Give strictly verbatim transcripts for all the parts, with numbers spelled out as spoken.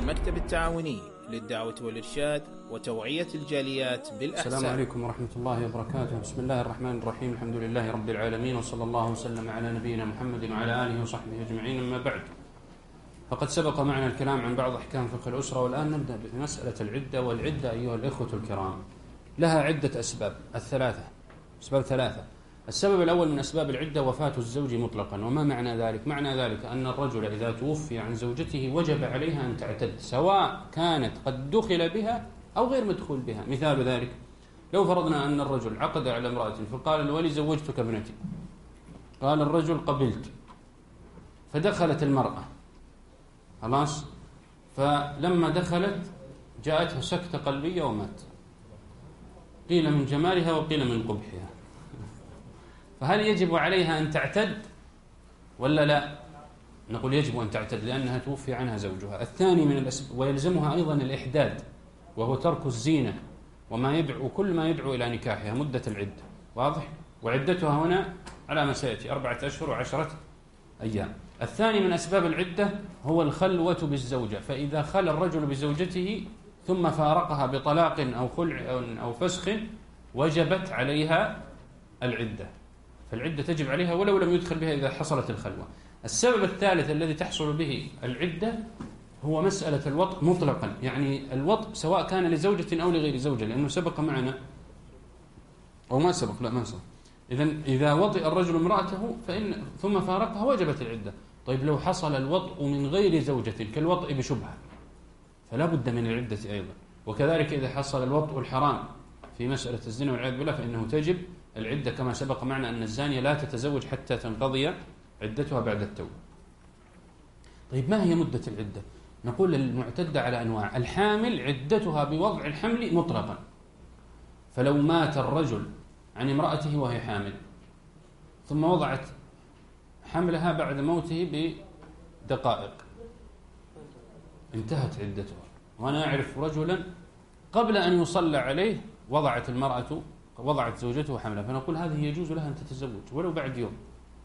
المكتب التعاوني للدعوة والإرشاد وتوعية الجاليات بالأحسان. السلام عليكم ورحمة الله وبركاته. بسم الله الرحمن الرحيم. الحمد لله رب العالمين، وصلى الله وسلم على نبينا محمد وعلى آله وصحبه أجمعين. أما بعد، فقد سبق معنا الكلام عن بعض أحكام فقه الأسرة، والآن نبدأ بمسألة العدة. والعدة أيها الإخوة الكرام لها عدة أسباب، الثلاثة أسباب ثلاثة. السبب الأول من أسباب العدة وفاة الزوج مطلقا. وما معنى ذلك؟ معنى ذلك أن الرجل إذا توفي عن زوجته وجب عليها أن تعتد، سواء كانت قد دخل بها أو غير مدخول بها. مثال ذلك لو فرضنا أن الرجل عقد على امرأة فقال الولي زوجتك ابنتي، قال الرجل قبلت، فدخلت المرأة خلاص، فلما دخلت جاءتها سكتة قلبية ومات، قيل من جمالها وقيل من قبحها، فهل يجب عليها أن تعتد ولا لا؟ نقول يجب أن تعتد لأنها توفي عنها زوجها. الثاني من الأسباب، ويلزمها أيضا الإحداد، وهو ترك الزينة وما يدعو كل ما يدعو إلى نكاحها مدة العدة. واضح؟ وعدتها هنا على ما سيأتي أربعة أشهر وعشرة أيام. الثاني من أسباب العدة هو الخلوة بالزوجة، فإذا خلى الرجل بزوجته ثم فارقها بطلاق أو خلع أو فسخ وجبت عليها العدة، فالعدة تجب عليها ولو لم يدخل بها إذا حصلت الخلوة. السبب الثالث الذي تحصل به العدة هو مسألة الوطء مطلقا، يعني الوطء سواء كان لزوجة أو لغير زوجة، لأنه سبق معنا أو ما سبق، لا ما سبق. إذن إذا وطئ الرجل امرأته فإن ثم فارقها وجبت العدة. طيب لو حصل الوطء من غير زوجة كالوطء بشبهة فلا بد من العدة أيضا. وكذلك إذا حصل الوطء الحرام في مسألة الزنا والعياذ بالله فإنه تجب العدة، كما سبق معنا أن الزانية لا تتزوج حتى تنقضي عدتها بعد التوبة. طيب ما هي مدة العدة؟ نقول المعتدة على أنواع. الحامل عدتها بوضع الحمل مطلقا، فلو مات الرجل عن امرأته وهي حامل ثم وضعت حملها بعد موته بدقائق انتهت عدتها. وأنا أعرف رجلا قبل أن يصلى عليه وضعت المرأة وضعت زوجته حملها، فنقول هذه يجوز لها أن تتزوج ولو بعد يوم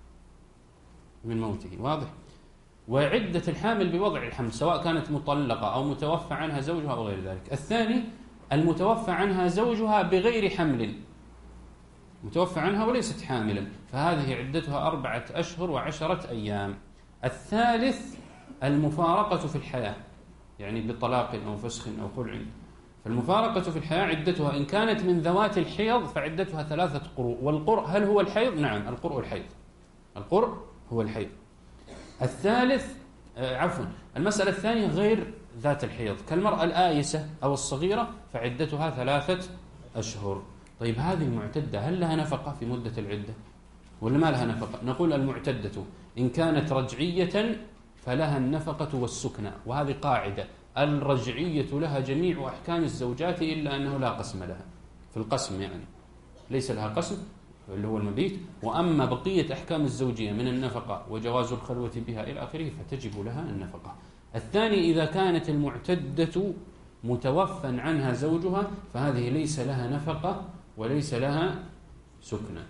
من موته. واضح؟ وعدة الحامل بوضع الحمل سواء كانت مطلقة أو متوفى عنها زوجها أو غير ذلك. الثاني المتوفى عنها زوجها بغير حمل، متوفى عنها وليست حاملا، فهذه عدتها أربعة أشهر وعشرة أيام. الثالث المفارقة في الحياة، يعني بطلاق أو فسخ أو خلع. فالمفارقة في الحياة عدتها إن كانت من ذوات الحيض فعدتها ثلاثة قروء. والقرء هل هو الحيض؟ نعم، القرء الحيض، القرء هو الحيض. الثالث آه عفوا المسألة الثانية غير ذات الحيض كالمرأة الآيسة أو الصغيرة فعدتها ثلاثة أشهر. طيب هذه المعتدة هل لها نفقة في مدة العدة ولا ما لها نفقة؟ نقول المعتدة إن كانت رجعية فلها النفقة والسكنى، وهذه قاعدة، الرجعية لها جميع أحكام الزوجات إلا أنه لا قسم لها في القسم، يعني ليس لها قسم اللي هو المبيت، وأما بقية أحكام الزوجية من النفقة وجواز الخلوة بها إلى آخره فتجب لها النفقة. الثاني إذا كانت المعتدة متوفى عنها زوجها فهذه ليس لها نفقة وليس لها سكنى.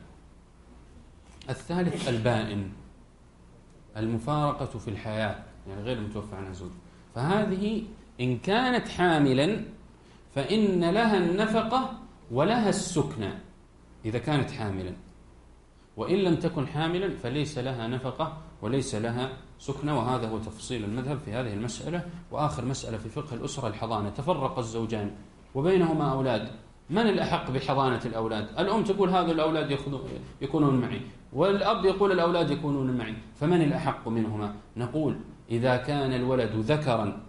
الثالث البائن، المفارقة في الحياة، يعني غير المتوفى عنها زوجها، فهذه إن كانت حاملا فإن لها النفقة ولها السكنى إذا كانت حاملا، وإن لم تكن حاملا فليس لها نفقة وليس لها سكنى. وهذا هو تفصيل المذهب في هذه المسألة. وآخر مسألة في فقه الأسرة الحضانة. تفرق الزوجان وبينهما أولاد، من الأحق بحضانة الأولاد؟ الأم تقول هذا الأولاد يكونون معي، والأب يقول الأولاد يكونون معي، فمن الأحق منهما؟ نقول إذا كان الولد ذكرا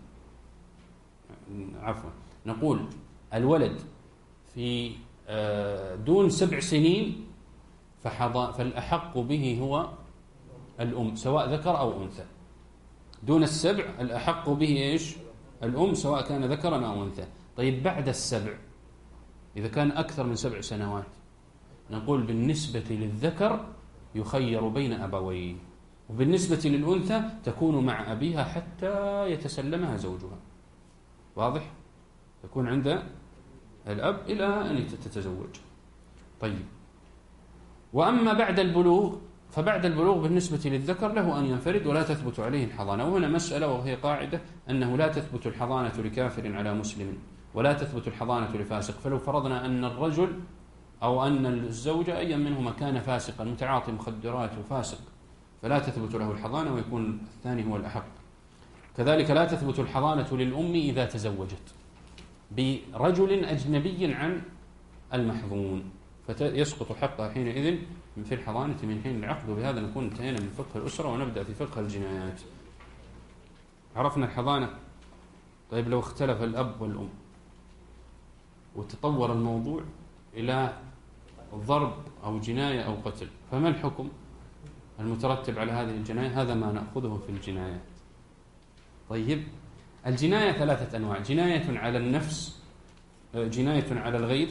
عفوا نقول الولد في دون سبع سنين فالأحق به هو الأم سواء ذكر أو أنثى. دون السبع الأحق به إيش؟ الأم سواء كان ذكرا أو أنثى. طيب بعد السبع إذا كان أكثر من سبع سنوات نقول بالنسبة للذكر يخير بين أبويه، وبالنسبة للأنثى تكون مع أبيها حتى يتسلمها زوجها. واضح؟ تكون عند الأب إلى أن تتزوج. طيب وأما بعد البلوغ فبعد البلوغ بالنسبة للذكر له أن ينفرد ولا تثبت عليه الحضانة. وهنا مسألة وهي قاعدة أنه لا تثبت الحضانة لكافر على مسلم ولا تثبت الحضانة لفاسق. فلو فرضنا أن الرجل أو أن الزوجة أي منهما كان فاسقا متعاطي مخدرات وفاسق فلا تثبت له الحضانة ويكون الثاني هو الأحق. كذلك لا تثبت الحضانة للأم إذا تزوجت برجل أجنبي عن المحظون فيسقط حقها حينئذ في الحضانة من حين العقد. وبهذا نكون انتهينا من فقه الأسرة ونبدأ في فقه الجنايات. عرفنا الحضانة. طيب لو اختلف الأب والأم وتطور الموضوع إلى ضرب أو جناية أو قتل فما الحكم المترتب على هذه الجناية؟ هذا ما نأخذه في الجنايات. طيب الجناية ثلاثة أنواع: جناية على النفس، جناية على الغير،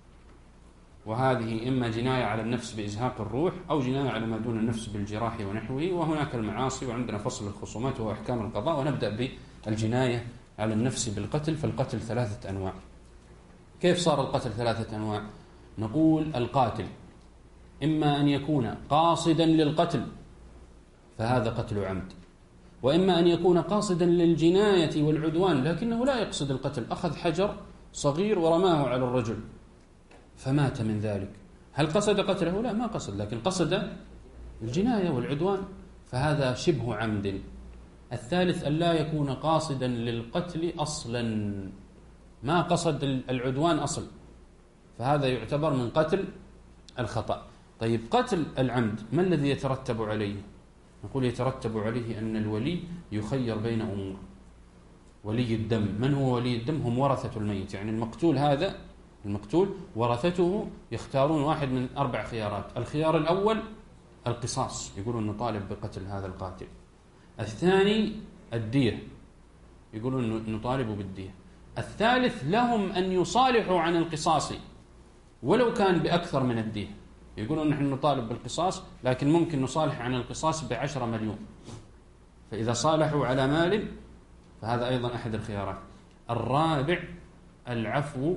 وهذه إما جناية على النفس بإزهاق الروح أو جناية على ما دون النفس بالجراح ونحوه. وهناك المعاصي وعندنا فصل الخصومات وهو أحكام القضاء. ونبدأ بالجناية على النفس بالقتل. فالقتل ثلاثة أنواع. كيف صار القتل ثلاثة أنواع؟ نقول القاتل إما أن يكون قاصدا للقتل فهذا قتل عمد، وإما أن يكون قاصدا للجناية والعدوان لكنه لا يقصد القتل، أخذ حجر صغير ورماه على الرجل فمات من ذلك. هل قصد قتله؟ لا، ما قصد، لكن قصد الجناية والعدوان فهذا شبه عمد. الثالث أن لا يكون قاصدا للقتل أصلا، ما قصد العدوان أصل، فهذا يعتبر من قتل الخطأ. طيب قتل العمد ما الذي يترتب عليه؟ نقول يترتب عليه أن الولي يخير بين أمور. ولي الدم، من هو ولي الدم؟ هم ورثة الميت، يعني المقتول هذا المقتول ورثته يختارون واحد من أربع خيارات. الخيار الأول القصاص، يقولون نطالب بقتل هذا القاتل. الثاني الدية، يقولون نطالب بالدية. الثالث لهم أن يصالحوا عن القصاص ولو كان بأكثر من الدية، يقولون نحن نطالب بالقصاص لكن ممكن نصالح عن القصاص بعشرة مليون. فإذا صالحوا على مال فهذا أيضا أحد الخيارات. الرابع العفو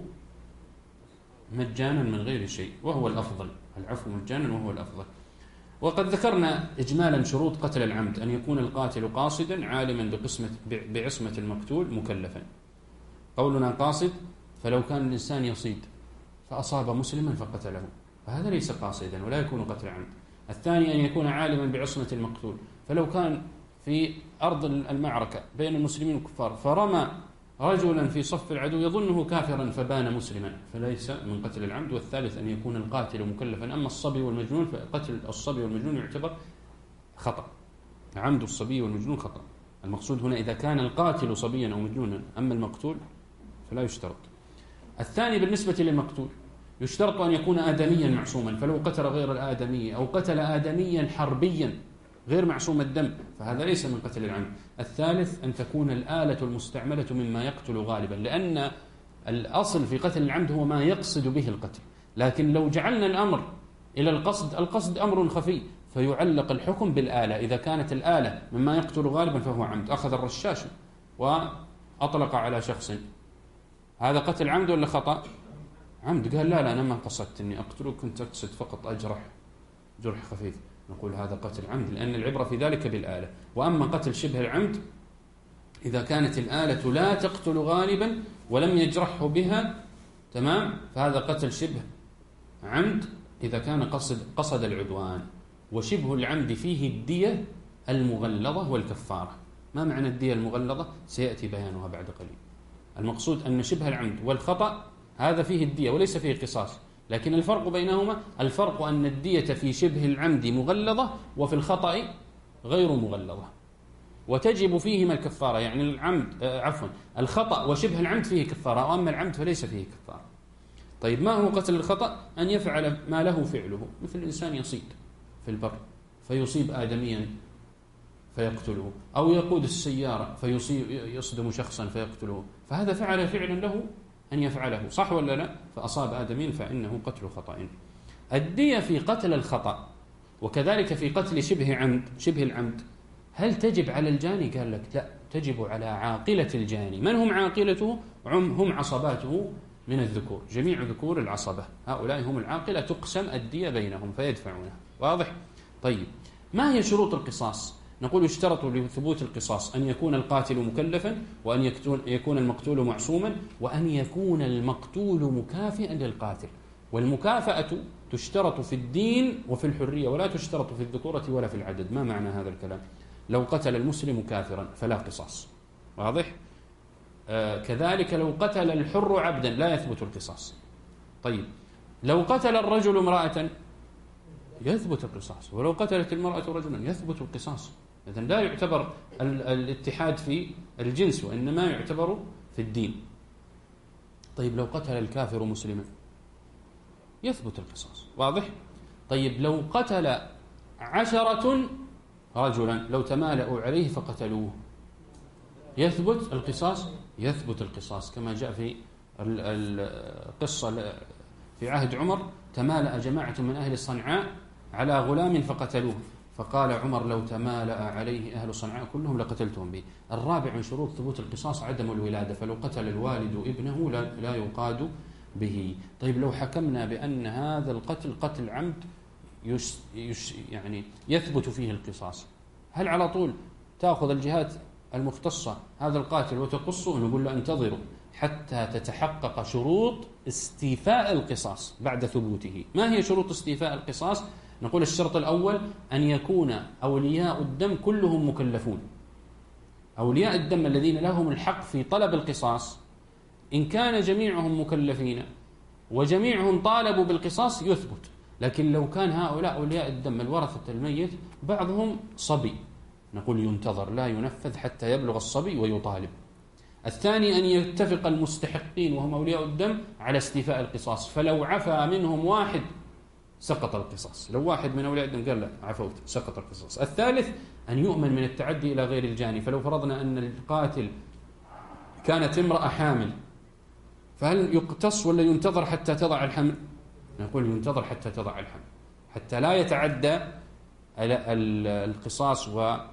مجانا من غير شيء وهو الأفضل، العفو مجانا وهو الأفضل. وقد ذكرنا إجمالا شروط قتل العمد: أن يكون القاتل قاصدا عالما بقسمة بعصمة المقتول مكلفا. قولنا قاصد فلو كان الإنسان يصيد فأصاب مسلما فقتله فهذا ليس قاصدا ولا يكون قتل عمد. الثاني أن يكون عالما بعصمة المقتول، فلو كان في أرض المعركة بين المسلمين والكفار فرمى رجلا في صف العدو يظنه كافرا فبان مسلما فليس من قتل العمد. والثالث أن يكون القاتل مكلفا. أما الصبي والمجنون فقتل الصبي والمجنون يعتبر خطأ، عمد الصبي والمجنون خطأ. المقصود هنا إذا كان القاتل صبيا أو مجنونا، أما المقتول فلا يشترط. الثاني بالنسبة للمقتول يشترط أن يكون آدميا معصوما، فلو قتل غير الآدمي أو قتل آدميا حربيا غير معصوم الدم فهذا ليس من قتل العمد. الثالث أن تكون الآلة المستعملة مما يقتل غالبا، لأن الأصل في قتل العمد هو ما يقصد به القتل، لكن لو جعلنا الأمر إلى القصد، القصد أمر خفي فيعلق الحكم بالآلة. إذا كانت الآلة مما يقتل غالبا فهو عمد. أخذ الرشاش وأطلق على شخص، هذا قتل عمد ولا خطأ؟ عمد. قال لا لا أنا ما قصدت أني أقتله، كنت أقصد فقط أجرح جرح خفيف، نقول هذا قتل عمد لأن العبرة في ذلك بالآلة. وأما قتل شبه العمد إذا كانت الآلة لا تقتل غالبا ولم يجرحه بها تمام فهذا قتل شبه عمد إذا كان قصد قصد العدوان. وشبه العمد فيه الدية المغلظة والكفارة. ما معنى الدية المغلظة؟ سيأتي بيانها بعد قليل. المقصود أن شبه العمد والخطأ هذا فيه الدية وليس فيه قصاص، لكن الفرق بينهما الفرق أن الدية في شبه العمد مغلظة وفي الخطأ غير مغلظة، وتجب فيهما الكفارة. يعني العمد آه عفوا الخطأ وشبه العمد فيه كفارة، وأما العمد فليس فيه كفارة. طيب ما هو قتل الخطأ؟ أن يفعل ما له فعله، مثل الإنسان يصيد في البر فيصيب آدميا فيقتله، أو يقود السيارة فيصيب يصدم شخصا فيقتله، فهذا فعل فعلا له أن يفعله، صح ولا لا؟ فأصاب آدمين فإنه قتل خطأ. الدية في قتل الخطأ وكذلك في قتل شبه عمد شبه العمد هل تجب على الجاني؟ قال لك لا، تجب على عاقلة الجاني. من هم عاقلته؟ هم عصباته من الذكور، جميع ذكور العصبة، هؤلاء هم العاقلة، تقسم الدية بينهم فيدفعونها. واضح؟ طيب ما هي شروط القصاص؟ نقول يشترط لثبوت القصاص أن يكون القاتل مكلفا، وأن يكون المقتول معصوما، وأن يكون المقتول مكافئا للقاتل. والمكافأة تشترط في الدين وفي الحرية، ولا تشترط في الذكورة ولا في العدد. ما معنى هذا الكلام؟ لو قتل المسلم كافرا فلا قصاص، واضح؟ آه كذلك لو قتل الحر عبدا لا يثبت القصاص. طيب لو قتل الرجل امرأة يثبت القصاص، ولو قتلت المرأة رجلا يثبت القصاص. إذن لا يعتبر الاتحاد في الجنس، وإنما يعتبر في الدين. طيب لو قتل الكافر مسلما يثبت القصاص، واضح؟ طيب لو قتل عشرة رجلا لو تمالأوا عليه فقتلوه يثبت القصاص؟ يثبت القصاص، كما جاء في القصة في عهد عمر: تمالأ جماعة من أهل صنعاء على غلام فقتلوه، فقال عمر: لو تمالأ عليه أهل صنعاء كلهم لقتلتهم به. الرابع من شروط ثبوت القصاص عدم الولادة، فلو قتل الوالد ابنه لا يقاد به. طيب لو حكمنا بأن هذا القتل قتل عمد يش يش يعني يثبت فيه القصاص، هل على طول تأخذ الجهات المختصة هذا القاتل وتقصه؟ نقول له انتظروا حتى تتحقق شروط استيفاء القصاص بعد ثبوته. ما هي شروط استيفاء القصاص؟ نقول الشرط الأول أن يكون أولياء الدم كلهم مكلفون. أولياء الدم الذين لهم الحق في طلب القصاص إن كان جميعهم مكلفين وجميعهم طالبوا بالقصاص يثبت. لكن لو كان هؤلاء أولياء الدم الورثة الميت بعضهم صبي نقول ينتظر، لا ينفذ حتى يبلغ الصبي ويطالب. الثاني أن يتفق المستحقين وهم أولياء الدم على استيفاء القصاص، فلو عفى منهم واحد سقط القصاص. لو واحد من أولياء الدم قال لا عفوت سقط القصاص. الثالث أن يؤمن من التعدي إلى غير الجاني، فلو فرضنا أن القاتل كانت امرأة حامل فهل يقتص ولا ينتظر حتى تضع الحمل؟ نقول ينتظر حتى تضع الحمل، حتى لا يتعدى القصاص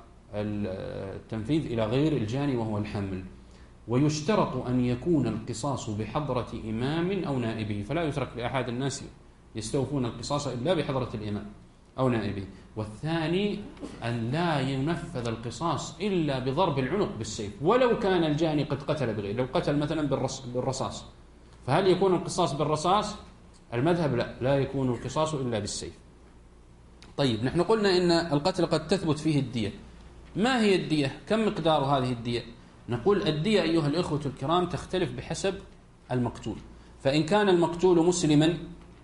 والتنفيذ إلى غير الجاني وهو الحمل. ويشترط أن يكون القصاص بحضرة إمام أو نائبه، فلا يترك لأحد الناس يستوفون القصاص إلا بحضرة الإمام أو نائبه. والثاني أن لا ينفذ القصاص إلا بضرب العنق بالسيف، ولو كان الجاني قد قتل بغير. لو قتل مثلا بالرصاص فهل يكون القصاص بالرصاص؟ المذهب لا، لا يكون القصاص إلا بالسيف. طيب نحن قلنا إن القتل قد تثبت فيه الدية. ما هي الدية؟ كم مقدار هذه الدية؟ نقول الدية أيها الإخوة الكرام تختلف بحسب المقتول. فإن كان المقتول مسلما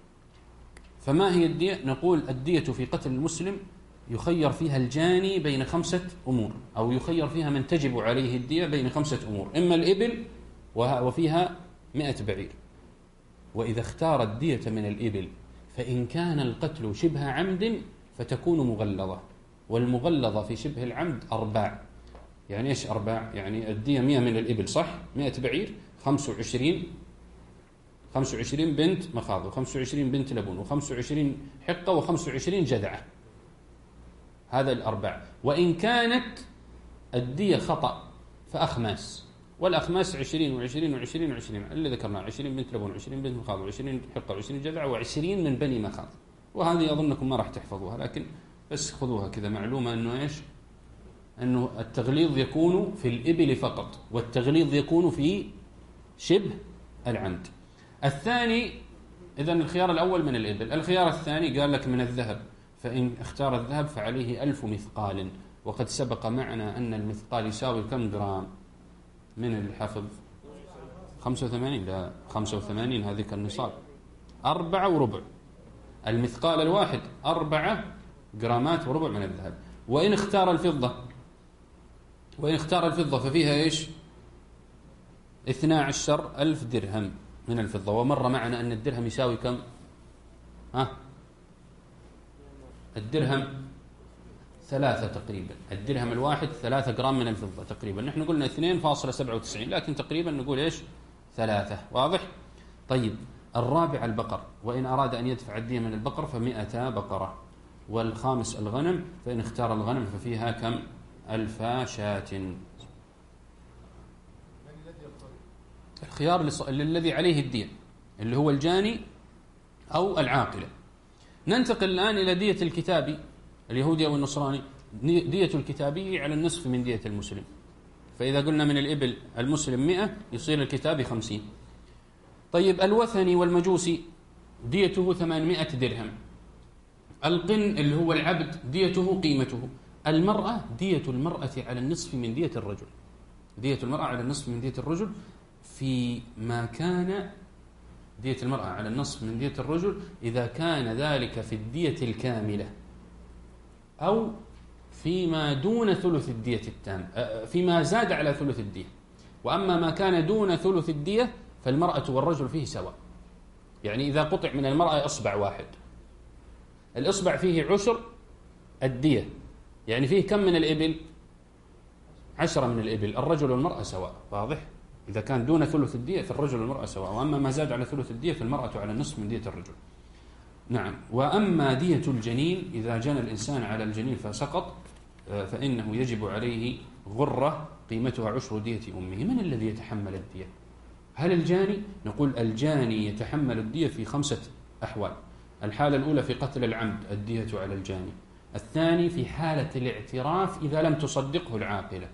فما هي الدية؟ نقول الدية في قتل المسلم يخير فيها الجاني بين خمسة أمور، أو يخير فيها من تجب عليه الدية بين خمسة أمور: إما الإبل وفيها مئة بعير، وإذا اختار الدية من الإبل فإن كان القتل شبه عمد فتكون مغلظة، والمغلظة في شبه العمد أرباع. يعني إيش أرباع؟ يعني الدية مئة من الإبل صح؟ مئة بعير، خمسة وعشرين خمسة وعشرين بنت مخاض، وخمسة وعشرين بنت لبون، وخمسة وعشرين حقة، وخمسة وعشرين جذعة. هذا الأرباع. وإن كانت الدية خطأ فأخماس، والأخماس عشرين وعشرين وعشرين وعشرين اللي ذكرناه: عشرين بنت لبون، وعشرين بنت مخاض، وعشرين حقة، وعشرين جذعة، وعشرين من بني مخاض. وهذه أظنكم ما راح تحفظوها، لكن بس خذوها كذا معلومة أنه إيش؟ أنه التغليظ يكون في الإبل فقط، والتغليظ يكون في شبه العمد. الثاني إذن الخيار الأول من الإبل. الخيار الثاني قال لك من الذهب، فإن اختار الذهب فعليه ألف مثقال. وقد سبق معنا أن المثقال يساوي كم جرام من الحفظ؟ خمسة وثمانين لا خمسة وثمانين هذه النصاب أربعة وربع. المثقال الواحد أربعة جرامات وربع من الذهب. وإن اختار الفضة وإن اختار الفضة ففيها إيش؟ اثنا عشر ألف درهم من الفضة. ومر معنا أن الدرهم يساوي كم؟ ها؟ الدرهم ثلاثة تقريبا. الدرهم الواحد ثلاثة جرام من الفضة تقريبا. نحن قلنا اثنين فاصلة سبعة وتسعين، لكن تقريبا نقول إيش؟ ثلاثة. واضح؟ طيب الرابع البقر، وإن أراد أن يدفع الدية من البقر فمئة بقرة. والخامس الغنم، فإن اختار الغنم ففيها كم؟ ألف شاة. الخيار للذي عليه الدية اللي هو الجاني أو العاقلة. ننتقل الآن إلى دية الكتاب اليهودي أو النصراني دية الكتابي على النصف من دية المسلم. فإذا قلنا من الإبل المسلم مئة يصير الكتابي خمسين. طيب الوثني والمجوسي ديته ثمانمائة درهم. القن اللي هو العبد ديته قيمته. المرأة دية المرأة على النصف من دية الرجل. دية المرأة على النصف من دية الرجل فيما كان دية المرأة على النصف من دية الرجل إذا كان ذلك في الدية الكاملة أو فيما دون ثلث الدية التام، فيما زاد على ثلث الدية. وأما ما كان دون ثلث الدية فالمرأة والرجل فيه سواء. يعني إذا قطع من المرأة إصبع واحد، الإصبع فيه عشر الدية، يعني فيه كم من الإبل؟ عشرة من الإبل. الرجل والمرأة سواء. واضح؟ إذا كان دون ثلث الدية فالرجل والمرأة سواء، وأما ما زاد على ثلث الدية فالمرأة على النصف من دية الرجل. نعم. وأما دية الجنين إذا جنى الإنسان على الجنين فسقط فإنه يجب عليه غرة قيمتها عشر دية أمه. من الذي يتحمل الدية؟ هل الجاني؟ نقول الجاني يتحمل الدية في خمسة أحوال. الحالة الأولى في قتل العمد الدية على الجاني. الثاني في حالة الاعتراف إذا لم تصدقه العاقلة.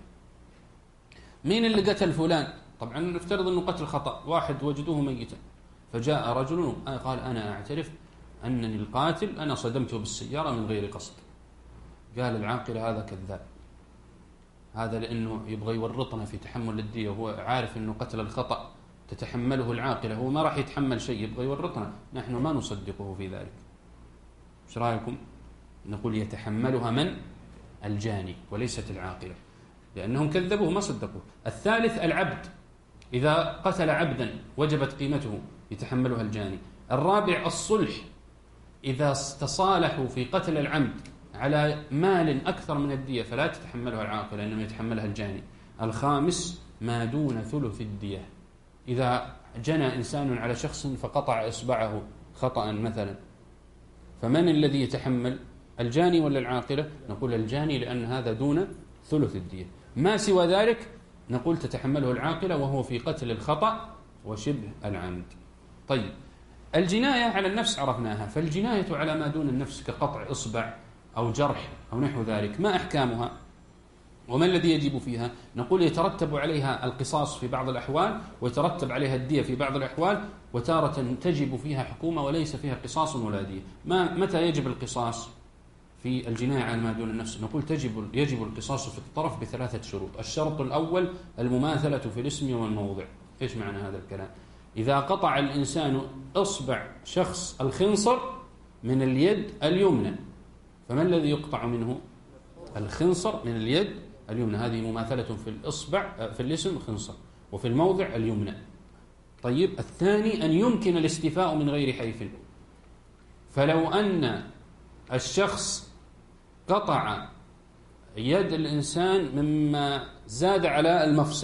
مين اللي قتل فلان؟ طبعا نفترض أنه قتل خطأ، واحد وجدوه ميتا فجاء رجل قال أنا أعترف أنني القاتل، أنا صدمته بالسيارة من غير قصد. قال العاقلة هذا كذاب، هذا لأنه يبغى يورطنا في تحمل الدية وهو عارف أنه قتل الخطأ تتحمله العاقلة، هو ما راح يتحمل شيء، يبغى يورطنا، نحن ما نصدقه في ذلك. ايش رأيكم؟ نقول يتحملها من؟ الجاني وليست العاقلة، لأنهم كذبوه ما صدقوه. الثالث العبد، إذا قتل عبدا وجبت قيمته يتحملها الجاني. الرابع الصلح، إذا تصالحوا في قتل العمد على مال أكثر من الدية فلا تتحملها العاقلة إنما يتحملها الجاني. الخامس ما دون ثلث الدية، إذا جنى إنسان على شخص فقطع إصبعه خطأ مثلا، فمن الذي يتحمل؟ الجاني ولا العاقلة؟ نقول الجاني لأن هذا دون ثلث الدية. ما سوى ذلك نقول تتحمله العاقلة وهو في قتل الخطأ وشبه العمد. طيب الجناية على النفس عرفناها، فالجناية على ما دون النفس كقطع إصبع أو جرح أو نحو ذلك ما أحكامها وما الذي يجب فيها؟ نقول يترتب عليها القصاص في بعض الأحوال ويترتب عليها الدية في بعض الأحوال، وتارة تجب فيها حكومة وليس فيها قصاص ولا دية. ما متى يجب القصاص في الجناية على ما دون النفس؟ نقول تجب يجب القصاص في الطرف بثلاثة شروط. الشرط الأول المماثلة في الاسم والموضع. إيش معنى هذا الكلام؟ إذا قطع الإنسان إصبع شخص الخنصر من اليد اليمنى، فما الذي يقطع منه؟ الخنصر من اليد اليمنى، هذه مماثلة في الإصبع في الاسم خنصر وفي الموضع اليمنى. طيب الثاني أن يمكن الاستيفاء من غير حيف، فلو أن الشخص قطع يد الإنسان مما زاد على المفصل،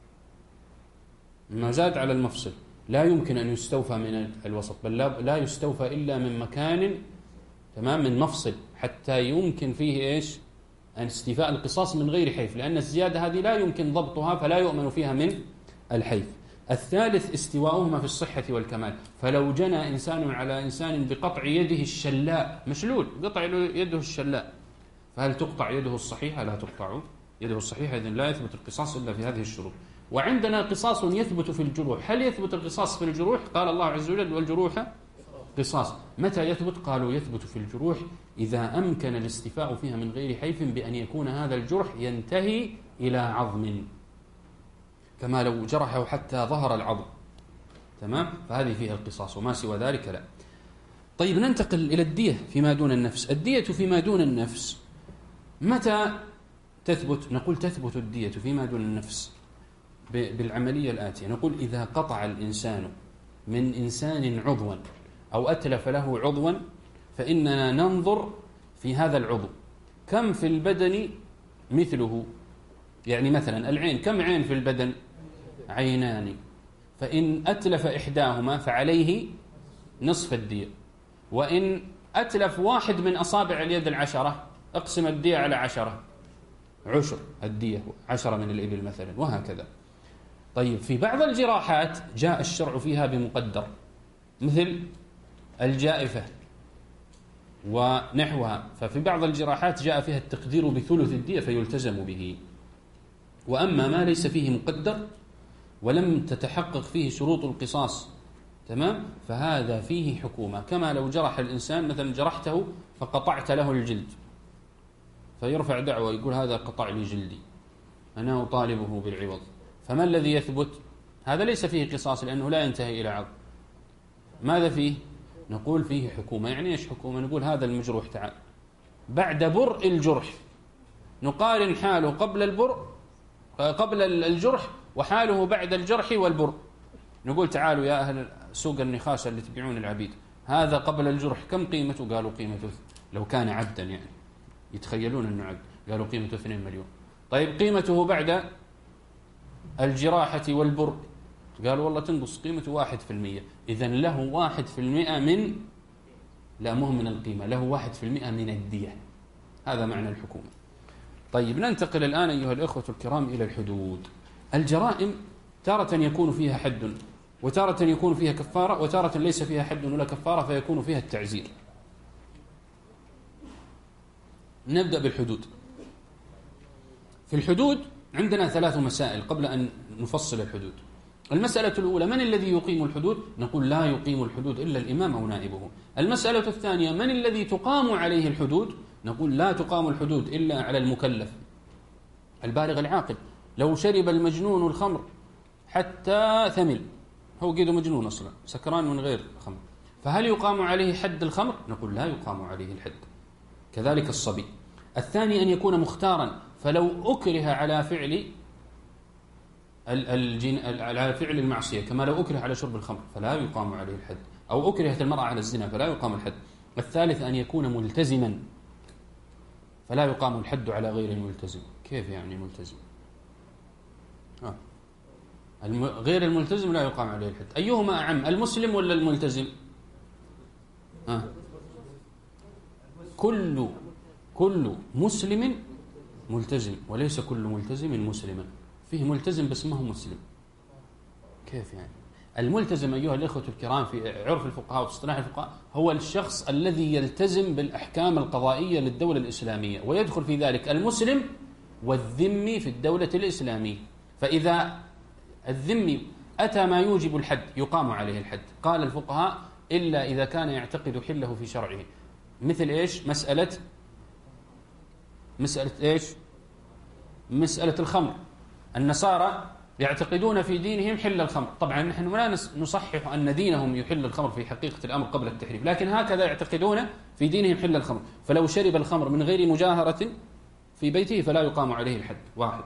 مما زاد على المفصل لا يمكن أن يستوفى من الوسط، بل لا يستوفى إلا من مكان تمام من مفصل حتى يمكن فيه إيش؟ أن استيفاء القصاص من غير حيف، لأن الزيادة هذه لا يمكن ضبطها فلا يؤمن فيها من الحيف. الثالث استواؤهما في الصحة والكمال، فلو جنى إنسان على إنسان بقطع يده الشلاء، مشلول قطع يده الشلاء، فهل تقطع يده الصحيحة؟ لا تقطع يده الصحيحة، إذن لا يثبت القصاص إلا في هذه الشروط. وعندنا قصاص يثبت في الجروح. هل يثبت القصاص في الجروح؟ قال الله عز وجل والجروح قصاص. متى يثبت؟ قالوا يثبت في الجروح إذا أمكن الاستيفاء فيها من غير حيف بأن يكون هذا الجرح ينتهي إلى عظم، كما لو جرحه حتى ظهر العظم، تمام؟ فهذه فيها القصاص، وما سوى ذلك لا. طيب ننتقل إلى الدية فيما دون النفس. الدية فيما دون النفس متى تثبت؟ نقول تثبت الدية فيما دون النفس بالعملية الآتية. نقول إذا قطع الإنسان من إنسان عضوا أو أتلف له عضوا فإننا ننظر في هذا العضو كم في البدن مثله. يعني مثلا العين، كم عين في البدن؟ عينان، فإن أتلف إحداهما فعليه نصف الدية، وإن أتلف واحد من أصابع اليد العشرة اقسم الدية على عشرة، عشر الدية، عشرة من الإبل مثلا، وهكذا. طيب في بعض الجراحات جاء الشرع فيها بمقدر، مثل الجائفة ونحوها. ففي بعض الجراحات جاء فيها التقدير بثلث الدية فيلتزم به. وأما ما ليس فيه مقدر ولم تتحقق فيه شروط القصاص تمام، فهذا فيه حكومة. كما لو جرح الإنسان مثلا، جرحته فقطعت له الجلد، فيرفع دعوة يقول هذا قطع لي جلدي، أنا أطالبه بالعوض. فما الذي يثبت؟ هذا ليس فيه قصاص لأنه لا ينتهي إلى عض. ماذا فيه؟ نقول فيه حكومة. يعني إيش حكومة؟ نقول هذا المجروح تعال بعد برء الجرح، نقارن حاله قبل البرء قبل الجرح وحاله بعد الجرح والبرء. نقول تعالوا يا أهل سوق النخاسة اللي تبيعون العبيد، هذا قبل الجرح كم قيمته؟ قالوا قيمته، لو كان عبدا يعني يتخيلون أنه عبد، قالوا قيمته اثنين مليون. طيب قيمته بعد الجراحة والبرء؟ قالوا والله تنقص قيمته واحد في المية. إذن له واحد في المئة من، لا مو من القيمة، له واحد في المئة من الدية. هذا معنى الحكومة. طيب ننتقل الآن أيها الأخوة الكرام إلى الحدود. الجرائم تارة يكون فيها حد، وتارة يكون فيها كفارة، وتارة ليس فيها حد ولا كفارة فيكون فيها التعزير. نبدأ بالحدود. في الحدود عندنا ثلاث مسائل قبل أن نفصل الحدود. المسألة الأولى: من الذي يقيم الحدود؟ نقول لا يقيم الحدود إلا الإمام أو نائبه. المسألة الثانية: من الذي تقام عليه الحدود؟ نقول لا تقام الحدود إلا على المكلف البالغ العاقل. لو شرب المجنون الخمر حتى ثمل، هو قيده مجنون أصلا، سكران من غير خمر، فهل يقام عليه حد الخمر؟ نقول لا يقام عليه الحد. كذلك الصبي. الثاني أن يكون مختارا، فلو أكره على فعل على فعل المعصية كما لو أكره على شرب الخمر فلا يقام عليه الحد، أو أكرهت المرأة على الزنا فلا يقام الحد. الثالث أن يكون ملتزما، فلا يقام الحد على غير الملتزم. كيف يعني ملتزم؟ آه. الم... غير الملتزم لا يقام عليه الحد. أيهما أعم، المسلم ولا الملتزم؟ آه. كل كل مسلم ملتزم، وليس كل ملتزم مسلما. فيه ملتزم بس ما هو مسلم. كيف يعني؟ الملتزم أيها الأخوة الكرام في عرف الفقهاء واصطلاح الفقهاء هو الشخص الذي يلتزم بالأحكام القضائية للدولة الإسلامية، ويدخل في ذلك المسلم والذمي في الدولة الإسلامية. فإذا الذمي أتى ما يوجب الحد يقام عليه الحد. قال الفقهاء: إلا إذا كان يعتقد حله في شرعه. مثل إيش؟ مسألة مسألة إيش؟ مسألة الخمر. النصارى يعتقدون في دينهم حل الخمر. طبعا نحن لا نصحح أن دينهم يحل الخمر في حقيقة الأمر قبل التحريم، لكن هكذا يعتقدون في دينهم حل الخمر. فلو شرب الخمر من غير مجاهرة في بيته فلا يقام عليه الحد. واحد.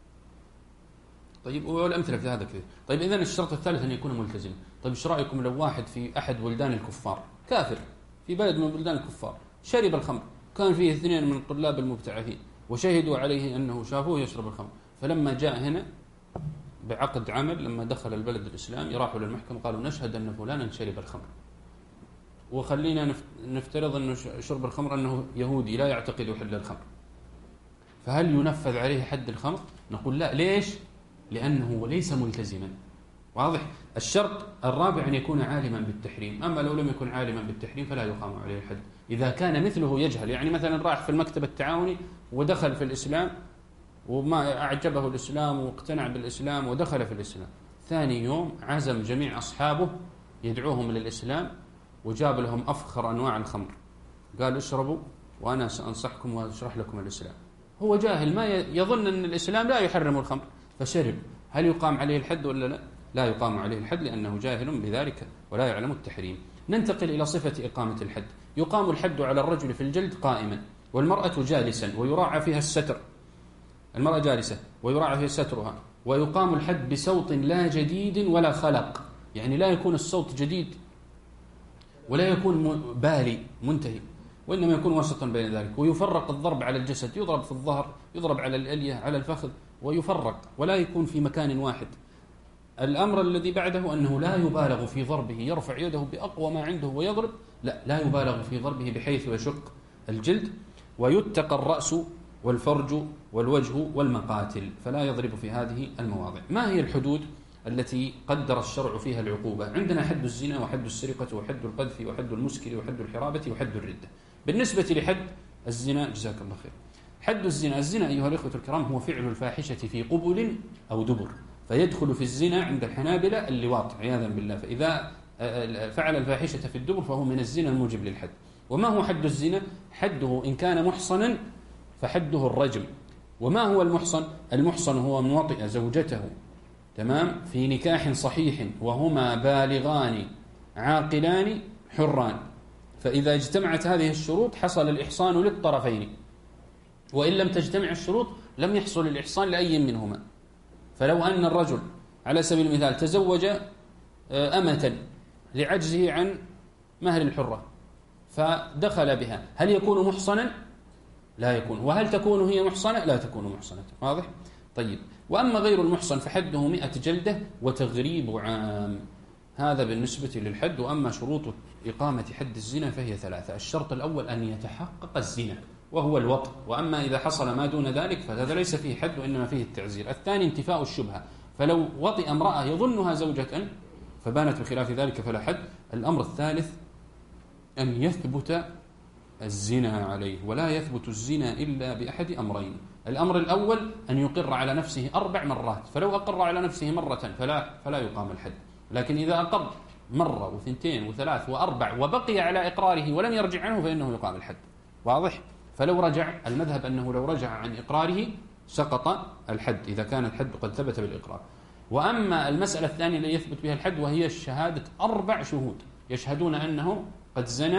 طيب والأمثلة في هذا كثير. طيب إذن الشرط الثالث أن يكون ملتزم. طيب إيش رأيكم لو واحد في أحد بلدان الكفار، كافر في بلد من بلدان الكفار، شرب الخمر، كان فيه اثنين من الطلاب المبتعثين وشهدوا عليه أنه شافوه يشرب الخمر، فلما جاء هنا بعقد عمل لما دخل البلد الإسلامي راحوا للمحكمة قالوا: نشهد أن فلانا شرب الخمر، وخلينا نفترض أنه شرب الخمر أنه يهودي لا يعتقد حل الخمر، فهل ينفذ عليه حد الخمر؟ نقول لا. ليش؟ لأنه ليس ملتزما. واضح؟ الشرط الرابع أن يكون عالما بالتحريم. أما لو لم يكن عالما بالتحريم فلا يقام عليه الحد. إذا كان مثله يجهل، يعني مثلا راح في المكتب التعاوني ودخل في الإسلام وما أعجبه الإسلام واقتنع بالإسلام ودخل في الإسلام، ثاني يوم عزم جميع أصحابه يدعوهم للإسلام وجاب لهم أفخر أنواع الخمر، قال: اشربوا وأنا سأنصحكم وأشرح لكم الإسلام. هو جاهل، ما يظن أن الإسلام لا يحرم الخمر فشرب. هل يقام عليه الحد ولا لا؟ لا يقام عليه الحد لأنه جاهل بذلك ولا يعلم التحريم. ننتقل إلى صفة إقامة الحد. يقام الحد على الرجل في الجلد قائما، والمرأة جالسا ويراعى فيها الستر. المرأة جالسة ويراعى فيها سترها. ويقام الحد بصوت لا جديد ولا خلق، يعني لا يكون الصوت جديد ولا يكون بالي منتهي، وإنما يكون وسطا بين ذلك. ويفرق الضرب على الجسد، يضرب في الظهر، يضرب على الألية، على الفخذ، ويفرق ولا يكون في مكان واحد. الأمر الذي بعده أنه لا يبالغ في ضربه، يرفع يده بأقوى ما عنده ويضرب، لا لا يبالغ في ضربه بحيث يشق الجلد. ويتقى الرأس والفرج والوجه والمقاتل، فلا يضرب في هذه المواضع. ما هي الحدود التي قدر الشرع فيها العقوبة؟ عندنا حد الزنا وحد السرقة وحد القذف وحد المسكر وحد الحرابة وحد الردة. بالنسبة لحد الزنا، جزاك الله خير، حد الزنا، الزنا أيها الإخوة الكرام هو فعل الفاحشة في قبل أو دبر، فيدخل في الزنا عند الحنابلة اللواط عياذا بالله، فإذا فعل الفاحشة في الدبر فهو من الزنا الموجب للحد. وما هو حد الزنا؟ حده إن كان محصنا فحده الرجم. وما هو المحصن؟ المحصن هو من وطئ زوجته تمام في نكاح صحيح وهما بالغان عاقلان حران، فإذا اجتمعت هذه الشروط حصل الإحصان للطرفين، وإن لم تجتمع الشروط لم يحصل الإحصان لأي منهما. فلو أن الرجل على سبيل المثال تزوج أمة لعجزه عن مهر الحرة فدخل بها، هل يكون محصنا؟ لا يكون. وهل تكون هي محصنة؟ لا تكون محصنة. واضح؟ طيب. وأما غير المحصن فحده مئة جلدة وتغريب عام. هذا بالنسبة للحد. وأما شروط إقامة حد الزنا فهي ثلاثة. الشرط الأول أن يتحقق الزنا وهو الوطء، وأما إذا حصل ما دون ذلك فهذا ليس فيه حد وإنما فيه التعزير. الثاني انتفاء الشبهة، فلو وطئ امرأة يظنها زوجة فبانت بخلاف ذلك فلا حد. الأمر الثالث أن يثبت الزنا عليه، ولا يثبت الزنا إلا بأحد أمرين. الأمر الأول أن يقر على نفسه أربع مرات، فلو أقر على نفسه مرة فلا فلا يقام الحد، لكن إذا أقر مرة وثنتين وثلاث وأربع وبقي على إقراره ولم يرجع عنه فإنه يقام الحد. واضح؟ فلو رجع، المذهب أنه لو رجع عن إقراره سقط الحد إذا كان الحد قد ثبت بالإقرار. وأما المسألة الثانية اللي يثبت بها الحد وهي الشهادة أربع شهود يشهدون أنه قد زنى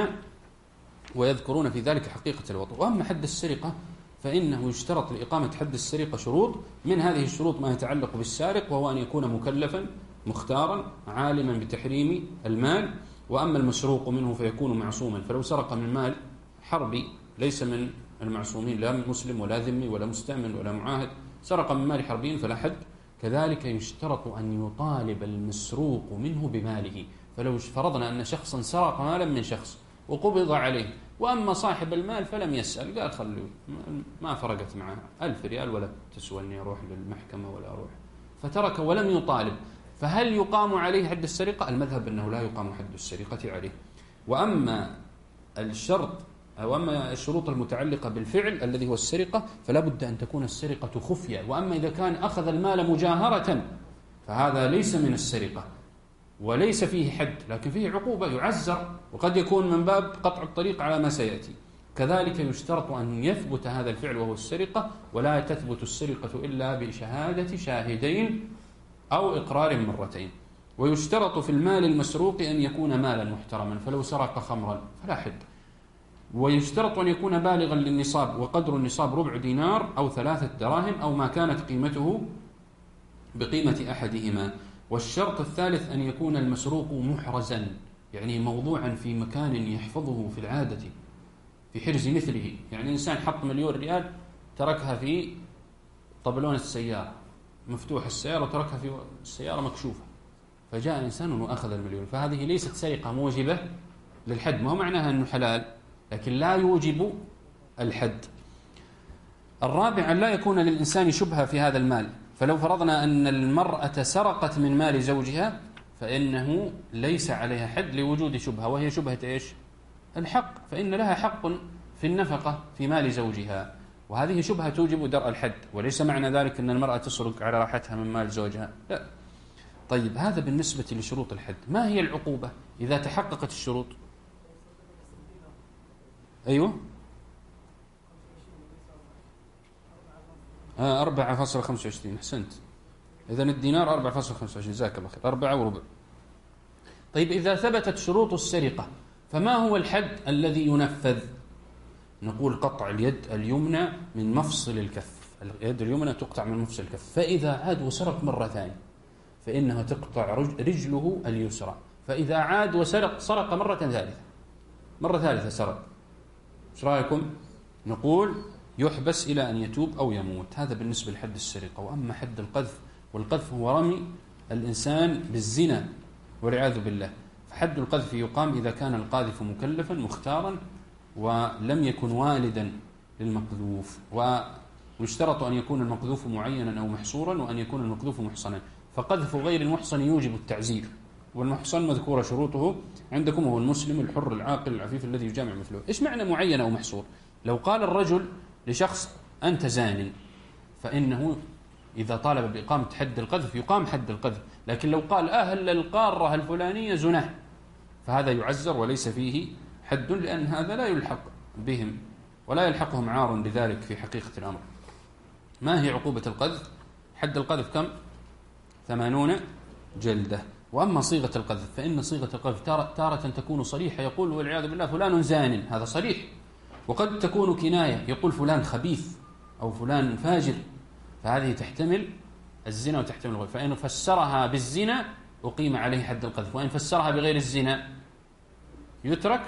ويذكرون في ذلك حقيقة الوطء. وأما حد السرقة فإنه يشترط لإقامة حد السرقة شروط، من هذه الشروط ما يتعلق بالسارق وهو أن يكون مكلفا مختارا عالما بتحريم المال. وأما المسروق منه فيكون معصوما، فلو سرق من مال حربي ليس من المعصومين، لا مسلم ولا ذمي ولا مستأمن ولا معاهد، سرق من مال حربي فلا حد. كذلك يشترط أن يطالب المسروق منه بماله، فلو فرضنا أن شخصا سرق مالا من شخص وقبض عليه، وأما صاحب المال فلم يسأل، قال خلوه ما فرقت معه ألف ريال ولا تسوى أني أروح للمحكمة ولا أروح، فترك ولم يطالب، فهل يقام عليه حد السرقة؟ المذهب أنه لا يقام حد السرقة عليه. وأما الشرط أو أما الشروط المتعلقة بالفعل الذي هو السرقة فلا بد أن تكون السرقة خفية. وأما إذا كان أخذ المال مجاهرة فهذا ليس من السرقة وليس فيه حد، لكن فيه عقوبة يعزر، وقد يكون من باب قطع الطريق على ما سيأتي. كذلك يشترط أن يثبت هذا الفعل وهو السرقة، ولا تثبت السرقة إلا بشهادة شاهدين أو إقرار مرتين. ويشترط في المال المسروق أن يكون مالا محترما، فلو سرق خمرا فلا حد. ويشترط أن يكون بالغا للنصاب، وقدر النصاب ربع دينار أو ثلاثة دراهم أو ما كانت قيمته بقيمة أحدهما. والشرط الثالث أن يكون المسروق محرزا، يعني موضوعا في مكان يحفظه في العادة في حرز مثله. يعني إنسان حط مليون ريال تركها في طبلون السيارة، مفتوح السيارة وتركها في السيارة مكشوفة، فجاء إنسان وأخذ المليون، فهذه ليست سرقة موجبة للحد، ما هو معناها أنه حلال لكن لا يوجب الحد. الرابع أن لا يكون للإنسان شبهة في هذا المال، فلو فرضنا أن المرأة سرقت من مال زوجها فإنه ليس عليها حد لوجود شبهة، وهي شبهة إيش؟ الحق، فإن لها حق في النفقة في مال زوجها، وهذه شبهة توجب درء الحد، وليس معنى ذلك أن المرأة تسرق على راحتها من مال زوجها، لا. طيب، هذا بالنسبة لشروط الحد. ما هي العقوبة إذا تحققت الشروط؟ أيوه آه أربعة فاصلة خمسة وعشرين. أحسنت. إذن الدينار أربعة فاصلة خمسة وعشرين، جزاك الله خير، أربعة وربع. طيب، إذا ثبتت شروط السرقة فما هو الحد الذي ينفذ؟ نقول قطع اليد اليمنى من مفصل الكف، اليد اليمنى تقطع من مفصل الكف، فإذا عاد وسرق مرة ثانية فإنها تقطع رجله اليسرى، فإذا عاد وسرق سرق مرة ثالثة مرة ثالثة سرق، ايش رايكم؟ نقول يحبس إلى أن يتوب أو يموت. هذا بالنسبة لحد السرقة. وأما حد القذف، والقذف هو رمي الإنسان بالزنا والعياذ بالله، فحد القذف يقام إذا كان القاذف مكلفا مختارا ولم يكن والدا للمقذوف، ويشترط أن يكون المقذوف معينا أو محصورا، وأن يكون المقذوف محصنا. فقذف غير المحصن يوجب التعزير والمحصن مذكورة شروطه عندكم، هو المسلم الحر العاقل العفيف الذي يجامع مثله. إيش معنى معين أو محصور؟ لو قال الرجل لشخص أنت زان، فإنه إذا طالب بإقامة حد القذف يقام حد القذف، لكن لو قال أهل القارة الفلانية زناه فهذا يعزر وليس فيه حد، لأن هذا لا يلحق بهم ولا يلحقهم عار بذلك في حقيقة الأمر. ما هي عقوبة القذف؟ حد القذف كم؟ ثمانون جلدة. وأما صيغة القذف فإن صيغة القذف تارة تكون صريحة، يقول والعياذ بالله فلان زان، هذا صريح، وقد تكون كناية، يقول فلان خبيث أو فلان فاجر، فهذه تحتمل الزنا وتحتمل الغير. فإن فسرها بالزنا أقيم عليه حد القذف، وإن فسرها بغير الزنا يترك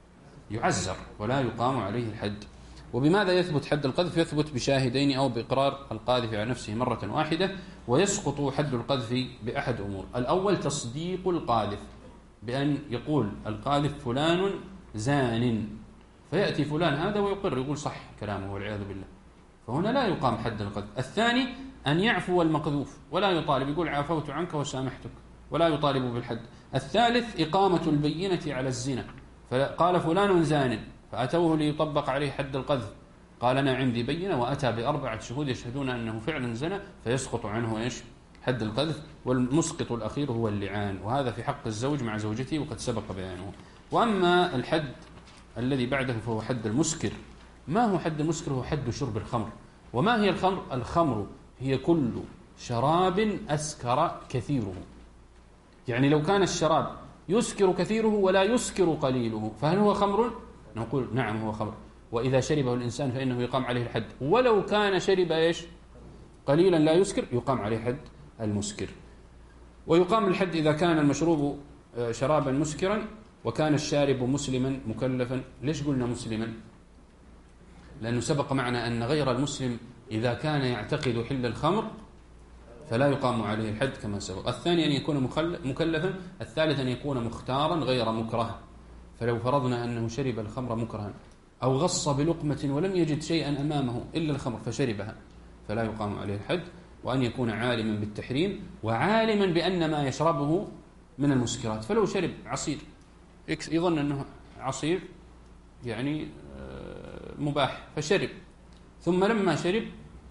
يعزر ولا يقام عليه الحد. وبماذا يثبت حد القذف؟ يثبت بشاهدين أو بإقرار القاذف على نفسه مرة واحدة. ويسقط حد القذف بأحد أمور: الأول تصديق القاذف، بأن يقول القاذف فلان زان، فيأتي فلان هذا ويقر يقول صح كلامه والعياذ بالله، فهنا لا يقام حد القذف. الثاني أن يعفو المقذوف ولا يطالب، يقول عفوت عنك وسامحتك ولا يطالب بالحد. الثالث إقامة البينة على الزنا، فقال فلان زان فأتوه ليطبق عليه حد القذف، قال أنا عندي بينة، وأتى بأربعة شهود يشهدون أنه فعلا زنا، فيسقط عنه إيش؟ حد القذف. والمسقط الأخير هو اللعان، وهذا في حق الزوج مع زوجته وقد سبق بيانه. وأما الحد الذي بعده فهو حد المسكر. ما هو حد المسكر؟ هو حد شرب الخمر. وما هي الخمر؟ الخمر هي كل شراب أسكر كثيره، يعني لو كان الشراب يسكر كثيره ولا يسكر قليله فهل هو خمر؟ نقول نعم هو خمر، وإذا شربه الإنسان فإنه يقام عليه الحد، ولو كان شرب إيش؟ قليلا لا يسكر يقام عليه حد المسكر. ويقام الحد إذا كان المشروب شرابا مسكرا وكان الشارب مسلما مكلفا. ليش قلنا مسلما؟ لأنه سبق معنا أن غير المسلم إذا كان يعتقد حل الخمر فلا يقام عليه الحد كما سبق. الثاني أن يكون مكلفا. الثالث أن يكون مختارا غير مكره، فلو فرضنا أنه شرب الخمر مكرها أو غص بلقمة ولم يجد شيئا أمامه إلا الخمر فشربها فلا يقام عليه الحد. وأن يكون عالما بالتحريم وعالما بأن ما يشربه من المسكرات، فلو شرب عصير يظن أنه عصير يعني مباح فشرب، ثم لما شرب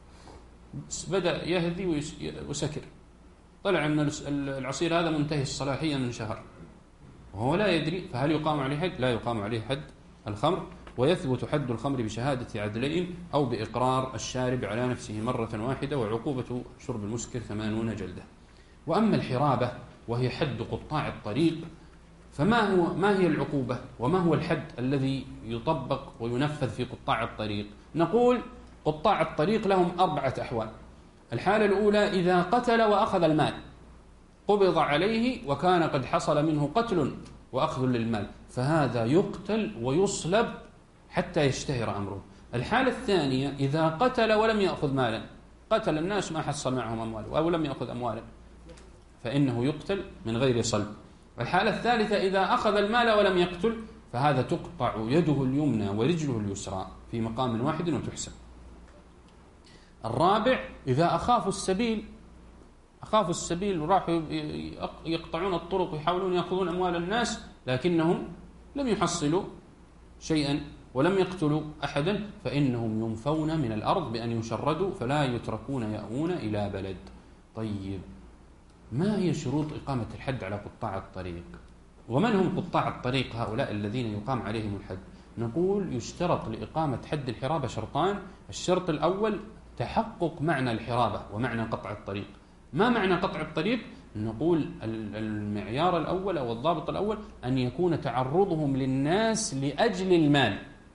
بدأ يهدي وسكر، طلع أن العصير هذا منتهي الصلاحية من شهر وهو لا يدري، فهل يقام عليه حد؟ لا يقام عليه حد الخمر. ويثبت حد الخمر بشهادة عدلين أو بإقرار الشارب على نفسه مرة واحدة، وعقوبة شرب المسكر ثمانون جلدة. وأما الحرابة وهي حد قطاع الطريق، فما هو ما هي العقوبة وما هو الحد الذي يطبق وينفذ في قطاع الطريق؟ نقول قطاع الطريق لهم أربعة أحوال. الحالة الأولى إذا قتل وأخذ المال، قبض عليه وكان قد حصل منه قتل وأخذ للمال، فهذا يقتل ويصلب حتى يشتهر أمره. الحالة الثانية إذا قتل ولم يأخذ مالا، قتل الناس ما حصل معهم أموال أو لم يأخذ أموالا، فإنه يقتل من غير صلب. الحالة الثالثة إذا أخذ المال ولم يقتل، فهذا تقطع يده اليمنى ورجله اليسرى في مقام واحد وتحسب. الرابع إذا أخافوا السبيل، أخافوا السبيل وراحوا يقطعون الطرق ويحاولون يأخذون أموال الناس لكنهم لم يحصلوا شيئا ولم يقتلوا أحدا، فإنهم ينفون من الأرض بأن يشردوا فلا يتركون يأوون إلى بلد. طيب، ما هي شروط إقامة الحد على قطاع الطريق؟ ومن هم قطاع الطريق هؤلاء الذين يقام عليهم الحد؟ نقول يشترط لإقامة حد الحرابة شرطان. الشرط الأول تحقق معنى الحرابة ومعنى قطع الطريق. ما معنى قطع الطريق؟ نقول المعيار الأول أو الضابط الأول أن يكون تعرضهم للناس لأجل المال،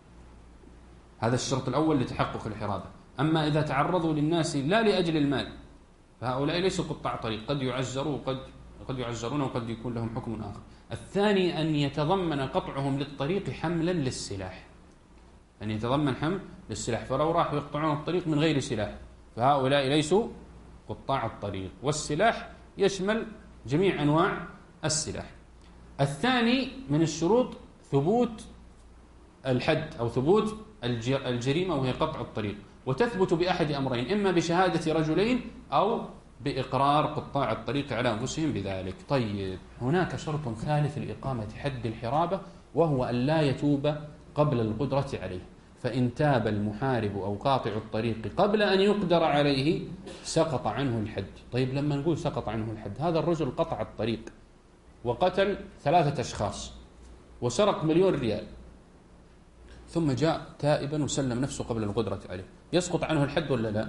هذا الشرط الأول لتحقق الحرابة. أما إذا تعرضوا للناس لا لأجل المال فهؤلاء ليسوا قطاع طريق، قد يعزروا قد قد يعزرون وقد يكون لهم حكم آخر. الثاني أن يتضمن قطعهم للطريق حملا للسلاح، أن يتضمن حمل للسلاح، فلو راحوا يقطعون الطريق من غير سلاح فهؤلاء ليسوا قطاع الطريق، والسلاح يشمل جميع أنواع السلاح. الثاني من الشروط ثبوت الحد أو ثبوت الجريمة وهي قطع الطريق، وتثبت بأحد أمرين: إما بشهادة رجلين أو بإقرار قطاع الطريق على أنفسهم بذلك. طيب هناك شرط ثالث لإقامة حد الحرابة، وهو أن لا يتوب قبل القدرة عليه، فإن تاب المحارب أو قاطع الطريق قبل أن يقدر عليه سقط عنه الحد. طيب لما نقول سقط عنه الحد، هذا الرجل قطع الطريق وقتل ثلاثة أشخاص وسرق مليون ريال، ثم جاء تائبا وسلم نفسه قبل القدرة عليه، يسقط عنه الحد ولا لا؟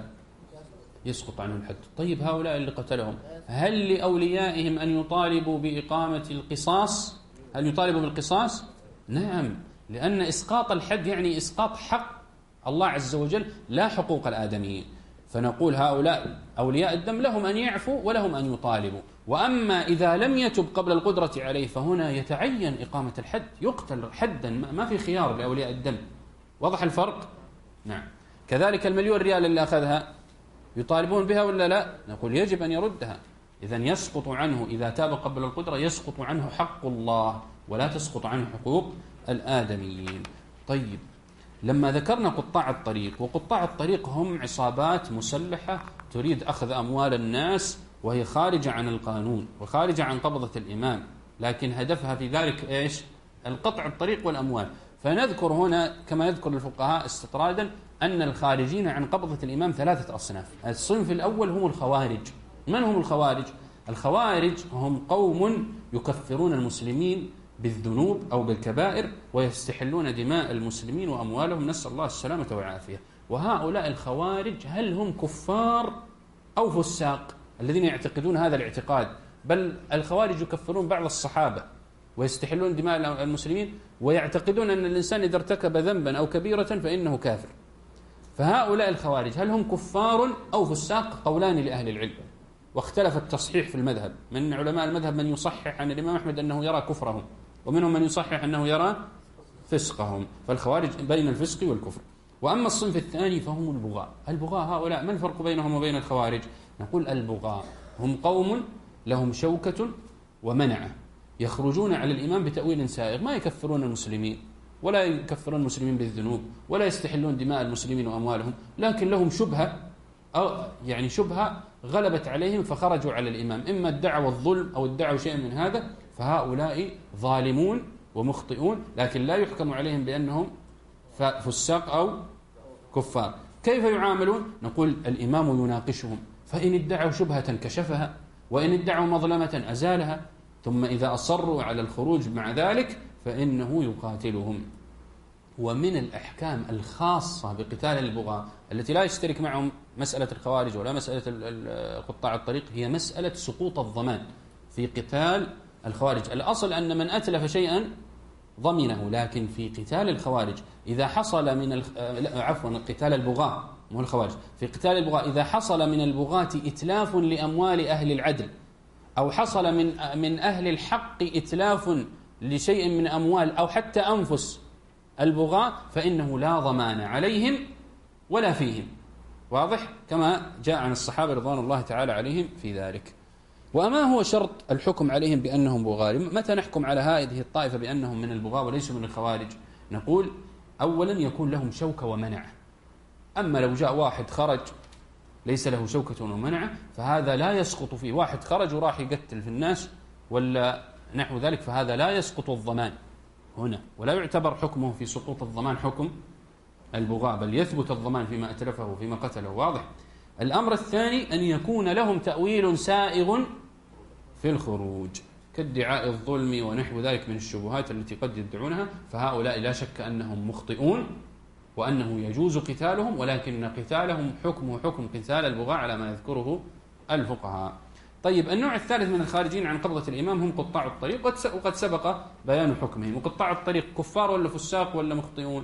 يسقط عنه الحد. طيب هؤلاء اللي قتلهم، هل لأوليائهم أن يطالبوا بإقامة القصاص؟ هل يطالبوا بالقصاص؟ نعم، لأن إسقاط الحد يعني إسقاط حق الله عز وجل لا حقوق الآدميين. فنقول هؤلاء أولياء الدم لهم أن يعفوا ولهم أن يطالبوا. وأما إذا لم يتب قبل القدرة عليه فهنا يتعين إقامة الحد، يقتل حدا، ما في خيار لأولياء الدم. واضح الفرق؟ نعم. كذلك المليون ريال اللي أخذها يطالبون بها ولا لا؟ نقول يجب أن يردها. إذن يسقط عنه إذا تاب قبل القدرة، يسقط عنه حق الله ولا تسقط عنه حقوق الآدميين. طيب لما ذكرنا قطاع الطريق، وقطاع الطريق هم عصابات مسلحة تريد أخذ أموال الناس وهي خارجة عن القانون وخارجة عن قبضة الإمام، لكن هدفها في ذلك إيش؟ القطع الطريق والأموال. فنذكر هنا كما يذكر الفقهاء استطرادا أن الخارجين عن قبضة الإمام ثلاثة أصناف. الصنف الأول هم الخوارج. من هم الخوارج؟ الخوارج هم قوم يكفرون المسلمين بالذنوب أو بالكبائر ويستحلون دماء المسلمين وأموالهم، نسأل الله السلامة والعافية. وهؤلاء الخوارج هل هم كفار أو فساق؟ الذين يعتقدون هذا الاعتقاد. بل الخوارج يكفرون بعض الصحابة ويستحلون دماء المسلمين ويعتقدون أن الإنسان إذا ارتكب ذنبا أو كبيرة فإنه كافر. فهؤلاء الخوارج هل هم كفار أو فساق؟ قولان لأهل العلم، واختلف التصحيح في المذهب. من علماء المذهب من يصحح عن الإمام أحمد أنه يرى كفرهم، ومنهم من يصحح أنه يرى فسقهم. فالخوارج بين الفسق والكفر. وأما الصنف الثاني فهم البغاء. البغاء هؤلاء ما الفرق بينهم وبين الخوارج؟ نقول البغاء هم قوم لهم شوكة ومنعة، يخرجون على الإمام بتأويل سائغ، ما يكفرون المسلمين ولا يكفرون المسلمين بالذنوب ولا يستحلون دماء المسلمين وأموالهم، لكن لهم شبهة أو يعني شبهة غلبت عليهم فخرجوا على الإمام، إما ادعوا الظلم أو ادعوا شيء من هذا. فهؤلاء ظالمون ومخطئون، لكن لا يحكم عليهم بأنهم فساق أو كفار. كيف يعاملون؟ نقول الإمام يناقشهم، فإن ادعوا شبهة كشفها، وإن ادعوا مظلمة أزالها، ثم إذا أصروا على الخروج مع ذلك فإنه يقاتلهم. ومن الأحكام الخاصة بقتال البغاة التي لا يشترك معهم مسألة الخوارج ولا مسألة قطاع الطريق هي مسألة سقوط الضمان في قتال الخوارج. الأصل أن من أتلف شيئا ضمنه، لكن في قتال الخوارج إذا حصل من الخ... عفوا قتال البغاة مو الخوارج، في قتال البغاة إذا حصل من البغاة إتلاف لأموال أهل العدل، أو حصل من من أهل الحق إتلاف لشيء من أموال أو حتى أنفس البغاة، فإنه لا ضمان عليهم ولا فيهم. واضح؟ كما جاء عن الصحابة رضوان الله تعالى عليهم في ذلك. وما هو شرط الحكم عليهم بأنهم بغاة؟ متى نحكم على هذه الطائفة بأنهم من البغاة وليسوا من الخوارج؟ نقول أولا يكون لهم شوكة ومنعة. أما لو جاء واحد خرج ليس له شوكة ومنعة فهذا لا يسقط فيه، واحد خرج وراح يقتل في الناس ولا نحو ذلك، فهذا لا يسقط الضمان هنا، ولا يعتبر حكمه في سقوط الضمان حكم البغاة، بل يثبت الضمان فيما أتلفه وفيما قتله. واضح؟ الأمر الثاني أن يكون لهم تأويل سائغ في الخروج كادعاء الظلم ونحو ذلك من الشبهات التي قد يدعونها، فهؤلاء لا شك أنهم مخطئون وأنه يجوز قتالهم، ولكن قتالهم حكمه حكم قتال البغاة على ما يذكره الفقهاء. طيب النوع الثالث من الخارجين عن قبضة الإمام هم قطاع الطريق، وقد سبق بيان حكمهم. وقطاع الطريق كفار ولا فساق ولا مخطئون؟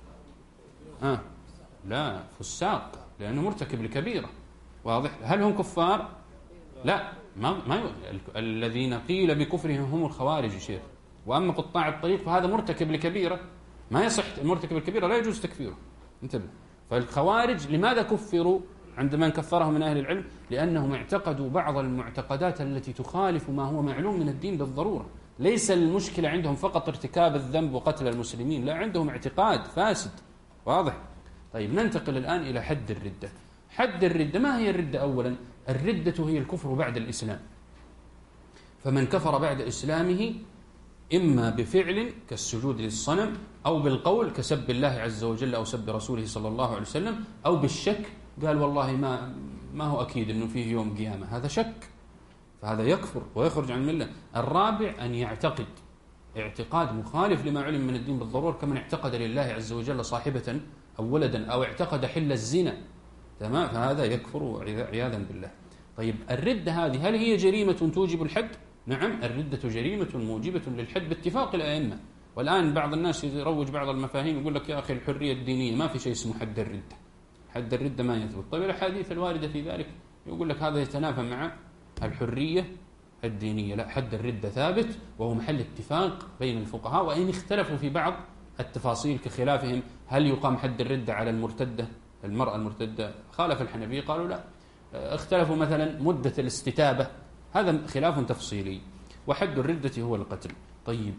آه لا، فساق، لأنه مرتكب لكبيرة. واضح؟ هل هم كفار؟ لا، ما ما الذين قيل بكفرهم هم الخوارج يا شيخ. وأما قطاع الطريق فهذا مرتكب لكبيرة، ما يصح المرتكب الكبيرة لا يجوز تكفيره. انتبه. فالخوارج لماذا كفروا عندما كفرهم من أهل العلم؟ لأنهم اعتقدوا بعض المعتقدات التي تخالف ما هو معلوم من الدين بالضرورة. ليس المشكلة عندهم فقط ارتكاب الذنب وقتل المسلمين، لا، عندهم اعتقاد فاسد. واضح؟ طيب ننتقل الآن إلى حد الردة. حد الردة، ما هي الردة أولا؟ الردة هي الكفر بعد الإسلام، فمن كفر بعد إسلامه إما بفعل كالسجود للصنم، أو بالقول كسب الله عز وجل أو سب رسوله صلى الله عليه وسلم، أو بالشك قال والله ما ما هو أكيد أنه فيه يوم قيامة، هذا شك، فهذا يكفر ويخرج عن الملة. الرابع أن يعتقد اعتقاد مخالف لما علم من الدين بالضرورة، كمن اعتقد لله عز وجل صاحبة أو ولدا، أو اعتقد حل الزنا، تمام، فهذا يكفر عياذا بالله. طيب الردة هذه هل هي جريمة توجب الحد؟ نعم، الردة جريمة موجبة للحد باتفاق الأئمة. والآن بعض الناس يروج بعض المفاهيم يقول لك يا أخي الحرية الدينية ما في شيء اسمه حد الردة، حد الردة ما يثبت. طيب الأحاديث الواردة في ذلك يقول لك هذا يتنافى مع الحرية الدينية. لا، حد الردة ثابت وهو محل اتفاق بين الفقهاء، وإن اختلفوا في بعض التفاصيل كخلافهم هل يقام حد الردة على المرتدة، المرأة المرتدة، خالف الحنفية قالوا لا، اختلفوا مثلا مدة الاستتابة، هذا خلاف تفصيلي. وحد الردة هو القتل. طيب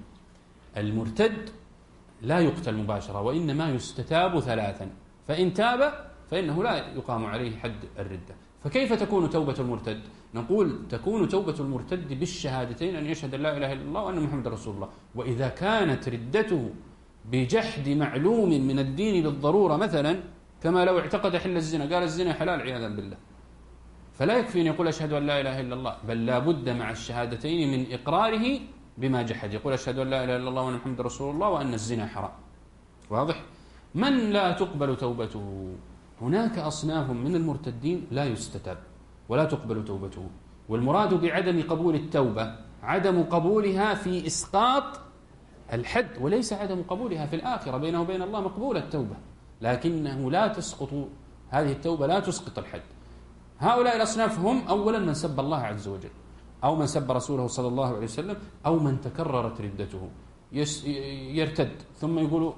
المرتد لا يقتل مباشرة، وإنما يستتاب ثلاثا، فإن تاب فإنه لا يقام عليه حد الردة. فكيف تكون توبة المرتد؟ نقول تكون توبة المرتد بالشهادتين، أن يشهد لا إله إلا الله وأن محمد رسول الله. وإذا كانت ردته بجحد معلوم من الدين بالضرورة، مثلا كما لو اعتقد حل الزنا، قال الزنا حلال عياذا بالله، فلا يكفي أن يقول أشهد أن لا إله إلا الله، بل لا بد مع الشهادتين من إقراره بما جحد، يقول أشهد أن لا إله إلا الله وأن محمد رسول الله وأن الزنا حرام. واضح؟ من لا تقبل توبته؟ هناك أصناف من المرتدين لا يستتاب ولا تقبل توبته، والمراد بعدم قبول التوبة عدم قبولها في إسقاط الحد، وليس عدم قبولها في الآخرة، بينه وبين الله مقبولة التوبة، لكنه لا تسقط هذه التوبة، لا تسقط الحد. هؤلاء الأصناف هم أولا من سب الله عز وجل، أو من سب رسوله صلى الله عليه وسلم، أو من تكررت ردته، يرتد ثم يقولوا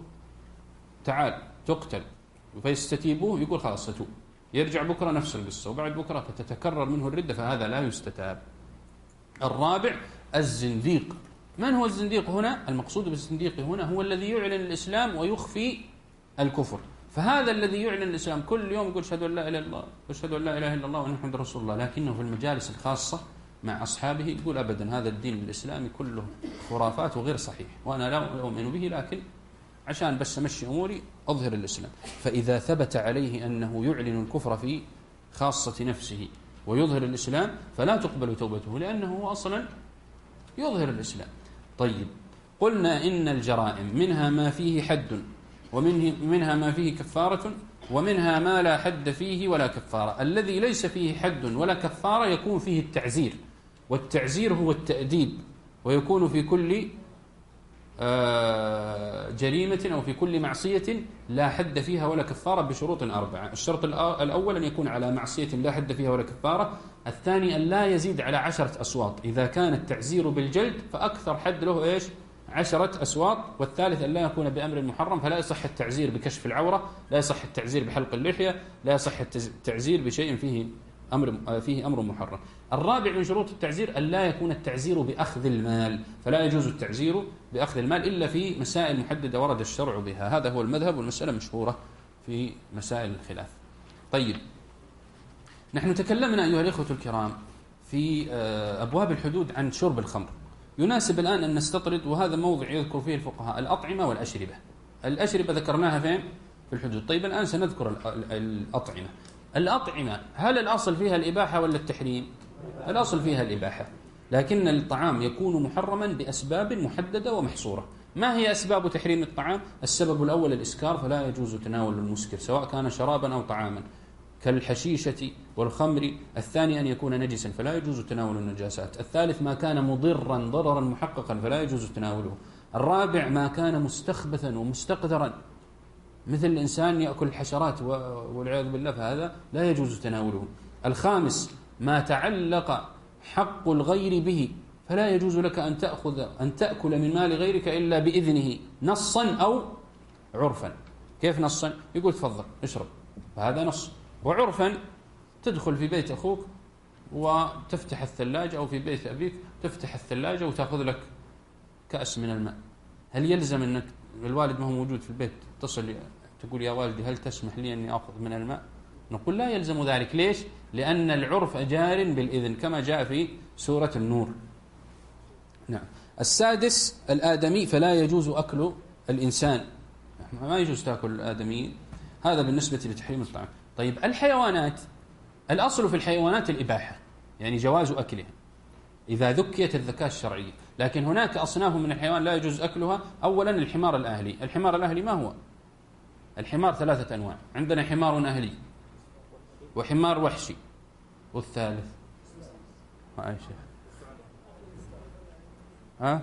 تعال تقتل فيستتيبوه، يقول خلاص ستوب، يرجع بكرة نفس القصة، وبعد بكرة فتتكرر منه الردة، فهذا لا يستتاب. الرابع الزنديق. من هو الزنديق هنا؟ المقصود بالزنديق هنا هو الذي يعلن الإسلام ويخفي الكفر. فهذا الذي يعلن الإسلام كل يوم يقول أشهد أن لا إله إلا الله وأشهد أن لا إله إلا الله وأن محمد رسول الله، لكنه في المجالس الخاصة مع أصحابه يقول أبدا هذا الدين الإسلامي كله خرافات وغير صحيح، وأنا لا أؤمن به، لكن عشان بس أمشي أموري أظهر الإسلام. فإذا ثبت عليه أنه يعلن الكفر في خاصة نفسه ويظهر الإسلام فلا تقبل توبته، لأنه أصلا يظهر الإسلام. طيب قلنا إن الجرائم منها ما فيه حد، ومنها ما فيه كفارة، ومنها ما لا حد فيه ولا كفارة. الذي ليس فيه حد ولا كفارة يكون فيه التعزير، والتعزير هو التأديب، ويكون في كل جريمة أو في كل معصية لا حد فيها ولا كفارة بشروط أربعة. الشرط الأول أن يكون على معصية لا حد فيها ولا كفارة. الثاني أن لا يزيد على عشرة أسواط، إذا كان التعزير بالجلد فأكثر حد له إيش؟ عشرة أسواط. والثالث أن لا يكون بأمر محرم، فلا يصح التعزير بكشف العورة، لا يصح التعزير بحلق اللحية، لا يصح التعزير بشيء فيه أمر فيه أمر محرم. الرابع من شروط التعزير أن لا يكون التعزير بأخذ المال، فلا يجوز التعزير بأخذ المال إلا في مسائل محددة ورد الشرع بها، هذا هو المذهب، والمسألة مشهورة في مسائل الخلاف. طيب نحن تكلمنا أيها الإخوة الكرام في أبواب الحدود عن شرب الخمر، يناسب الآن أن نستطرد، وهذا موضع يذكر فيه الفقهاء، الأطعمة والأشربة. الأشربة ذكرناها فين؟ في الحدود. طيب الآن سنذكر الأطعمة. الأطعمة هل الأصل فيها الإباحة ولا التحريم؟ الأصل فيها الإباحة، لكن الطعام يكون محرما بأسباب محددة ومحصورة. ما هي أسباب تحريم الطعام؟ السبب الأول الإسكار، فلا يجوز تناول المسكر سواء كان شرابا أو طعاما كالحشيشة والخمر. الثاني أن يكون نجسا، فلا يجوز تناول النجاسات. الثالث ما كان مضرا ضررا محققا، فلا يجوز تناوله. الرابع ما كان مستخبثا ومستقدرا، مثل الإنسان يأكل الحشرات والعياذ بالله، فهذا لا يجوز تناوله. الخامس ما تعلق حق الغير به، فلا يجوز لك أن تأخذ أن تأكل من مال غيرك إلا بإذنه نصا أو عرفا. كيف نصا؟ يقول تفضل اشرب، فهذا نص. وعرفا تدخل في بيت أخوك وتفتح الثلاجة، أو في بيت أبيك تفتح الثلاجة وتأخذ لك كأس من الماء، هل يلزم أنك الوالد ما هو موجود في البيت تصل تقول يا والدي هل تسمح لي أني أخذ من الماء؟ نقول لا يلزم ذلك. ليش؟ لأن العرف جار بالإذن كما جاء في سورة النور. نعم. السادس الآدمي، فلا يجوز أكل الإنسان، ما يجوز تأكل الآدميين، هذا بالنسبة لتحريم الطعام. طيب الحيوانات، الأصل في الحيوانات الإباحة، يعني جواز أكلها إذا ذكيت الذكاء الشرعي. لكن هناك أصناف من الحيوان لا يجوز أكلها. أولا الحمار الأهلي. الحمار الأهلي ما هو؟ الحمار ثلاثة أنواع، عندنا حمار أهلي وحمار وحشي، والثالث ما شيخ ها